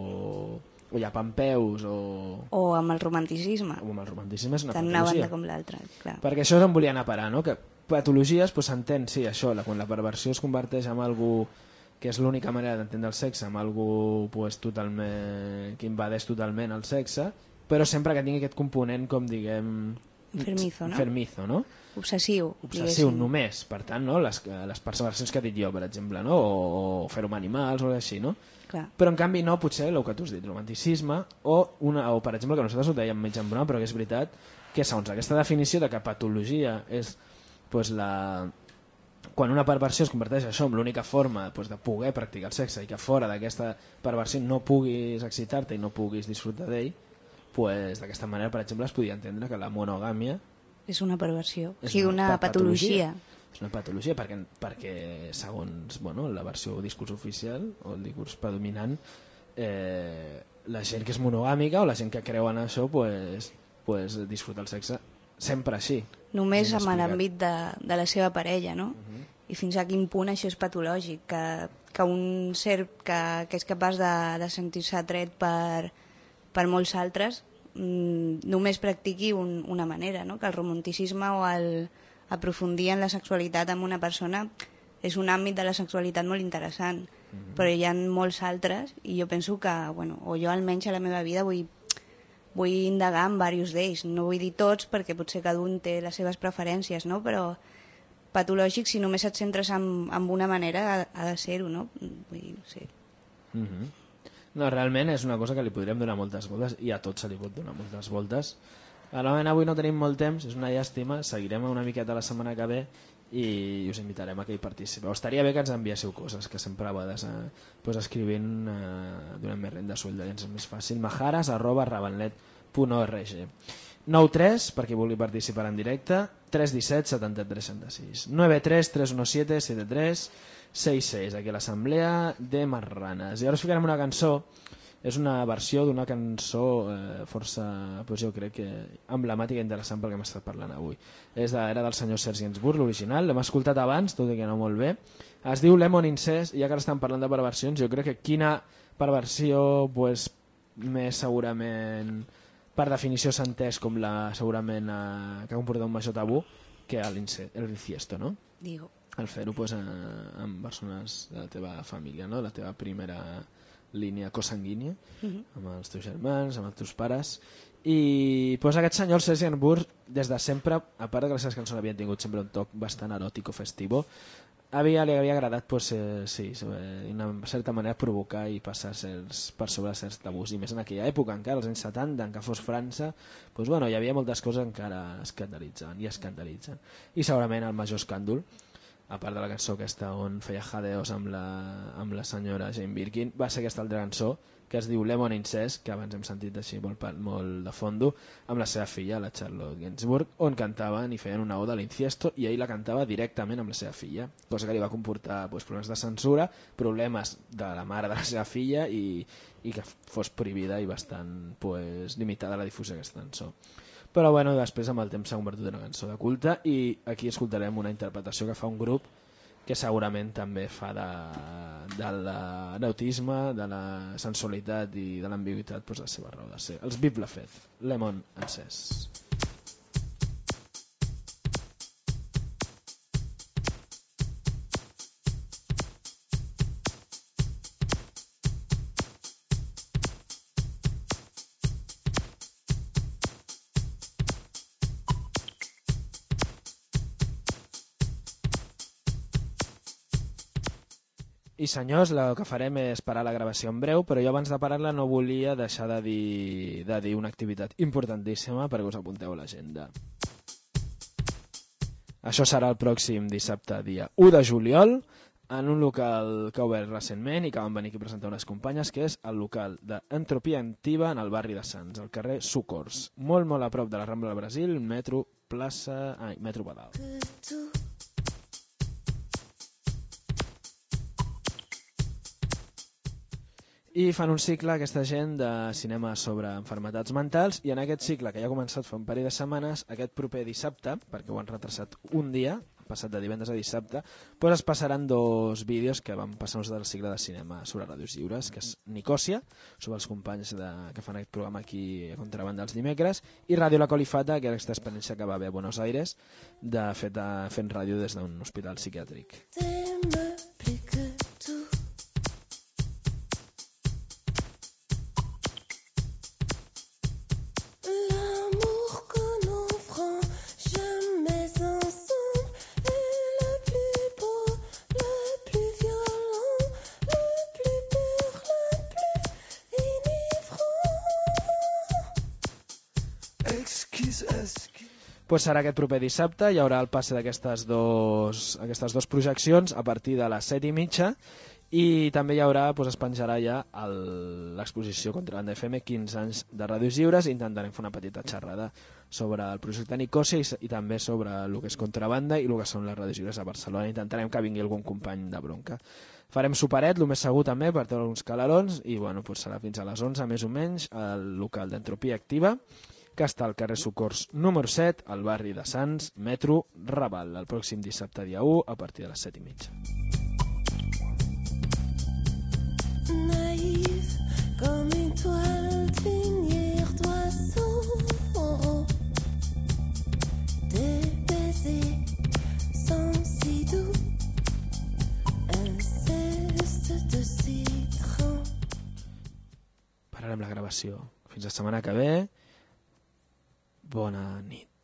o, o llapampeus o... o amb el romanticisme, o amb el romanticisme és una tant patologia. una banda com l'altra, clar. Perquè això és on volia anar a parar, no? Que patologies pues, s'entén, sí, això, la, quan la perversió es converteix en algú que és l'única manera d'entendre el sexe, amb algú pues, totalment, que invadeix totalment el sexe, però sempre que tingui aquest component, com diguem... Fermizo, no? Fermizo, no? Obsessiu. Obsessiu diguéssim. Només, per tant, no? les, les perversions que he dit jo, per exemple, no? o, o fer-ho amb animals o així, no? Clar. Però en canvi no, potser el que tu has dit, romanticisme, o, una, o per exemple, que nosaltres ho dèiem mig en broma, però que és veritat, que segons aquesta definició de que patologia és pues, la... quan una perversió es converteix això en l'única forma pues, de poder practicar el sexe i que fora d'aquesta perversió no puguis excitar-te i no puguis disfrutar d'ell, pues, d'aquesta manera, per exemple, es podria entendre que la monogàmia és una perversió, o és sigui, una, una patologia. patologia. És una patologia perquè, perquè segons bueno, la versió discurs oficial o el discurs predominant, eh, la gent que és monogàmica o la gent que creu en això pues, pues, disfruta el sexe sempre així. Només amb l'àmbit de, de la seva parella, no? Uh -huh. I fins a quin punt això és patològic, que, que un ser que, que és capaç de, de sentir-se atret per, per molts altres mmm, només practiqui un, una manera, no? Que el romanticisme o el aprofundir en la sexualitat amb una persona és un àmbit de la sexualitat molt interessant, uh -huh. però hi ha molts altres i jo penso que, bueno, o jo almenys a la meva vida vull vull indagar en diversos d'ells, no vull dir tots perquè potser cada un té les seves preferències, no? Però patològic, si només et centres en, en una manera ha, ha de ser-ho, no? Vull dir, sí. Uh -huh. No, realment és una cosa que li podríem donar moltes voltes i a tot se li pot donar moltes voltes. Realment avui no tenim molt temps, és una llàstima, seguirem una miqueta la setmana que ve i us invitarem a que hi participeu. Estaria bé que ens enviéssiu coses, que sempre a vegades eh, pues escrivint eh, donem més renda suelda, és més fàcil. majares arroba rabanlet punt org. nou tres, per qui vulgui participar en directe, tres uno set, setanta-tres, seixanta sis, nueve tres, tres uno siete, setenta y tres, seixanta y seis, aquí a l'Assemblea de Marranes. I ara us ficarem una cançó, és una versió d'una cançó eh, força, pues jo crec que emblemàtica i interessant pel que hem estat parlant avui. És de, era del senyor Serge Gainsbourg, l'original, l'hem escoltat abans, tot i que no molt bé. Es diu Lemon Incest, i ja que estan parlant de perversions, jo crec que quina perversió pues, més segurament per definició s'ha entès com la segurament eh, que ha comportat un major tabú que l'incesto, no? Digo. El fer-ho pues, eh, amb persones de la teva família, no? La teva primera línia cosanguínia, uh -huh. amb els teus germans, amb els teus pares. I pues, aquest senyor, el Serge Gainsbourg, des de sempre, a part que les seves cançons havien tingut sempre un toc bastant eròtic o festivo, havia, li havia agradat pues, eh, sí, d'una certa manera provocar i passar certs, per sobre certs tabús, i més en aquella època encara, als anys setanta, en què fos França, pues, bueno, hi havia moltes coses encara escandalitzant i escandalitzen, i segurament el major escàndol, a part de la cançó aquesta on feia jadeos amb la, amb la senyora Jane Birkin, va ser aquesta altra cançó que es diu Lemon Incest, que abans hem sentit així molt, molt de fondo, amb la seva filla, la Charlotte Gainsbourg, on cantaven i feien una oda a l'incesto, i ell la cantava directament amb la seva filla, cosa que li va comportar pues, problemes de censura, problemes de la mare de la seva filla i, i que fos prohibida i bastant pues, limitada la difusió d'aquesta cançó. Però bueno, després amb el temps s'ha convertit en una cançó de culte i aquí escoltarem una interpretació que fa un grup que segurament també fa de, de l'erotisme, de la sensualitat i de l'ambigüitat pues, la seva raó de ser. Els Vive la Fête, Lemon Incest. I senyors, el que farem és parar la gravació en breu, però jo abans de parar-la no volia deixar de dir, de dir una activitat importantíssima perquè us apunteu a l'agenda. Això serà el pròxim dissabte, dia u de juliol, en un local que ha obert recentment i que van venir aquí a presentar unes companyes, que és el local d'Entropia Activa en el barri de Sants, al carrer Socors, molt molt a prop de la Rambla del Brasil, metro plaça... Ai, metro Badal. I fan un cicle, aquesta gent, de cinema sobre enfermetats mentals, i en aquest cicle, que ja ha començat fa un parell de setmanes, aquest proper dissabte, perquè ho han retrasat un dia, passat de divendres a dissabte, doncs es passaran dos vídeos que van passar-nos del cicle de cinema sobre Ràdios Lliures, que és Nicòsia, sobre els companys de, que fan aquest programa aquí a Contrabanda els dimecres, i Ràdio La Colifata, que era aquesta experiència que va haver a Buenos Aires, de fet, de, fent ràdio des d'un hospital psiquiàtric. Pues serà aquest proper dissabte, hi haurà el passe d'aquestes dos, aquestes dues projeccions a partir de les set i mitja, i també hi haurà, pues, es penjarà ja l'exposició Contrabanda F M, quinze anys de Ràdios Lliures, i intentarem fer una petita xerrada sobre el projecte Nicòsia i, i també sobre el que és Contrabanda i el que són les Ràdios Lliures a Barcelona. Intentarem que vingui algun company de bronca. Farem superet, el més segur també, per treure uns calarons, i bueno, pues serà fins a les onze, més o menys, al local d'Entropia Activa, que està al carrer Socors número set, al barri de Sants, metro Raval, el pròxim dissabte dia u, a partir de les set i mitja. Naïf comme une toile d'unir d'oiseau, des baisers sans si doux, un zeste de citron. Pararem la gravació. Fins la setmana que ve. Bona nit.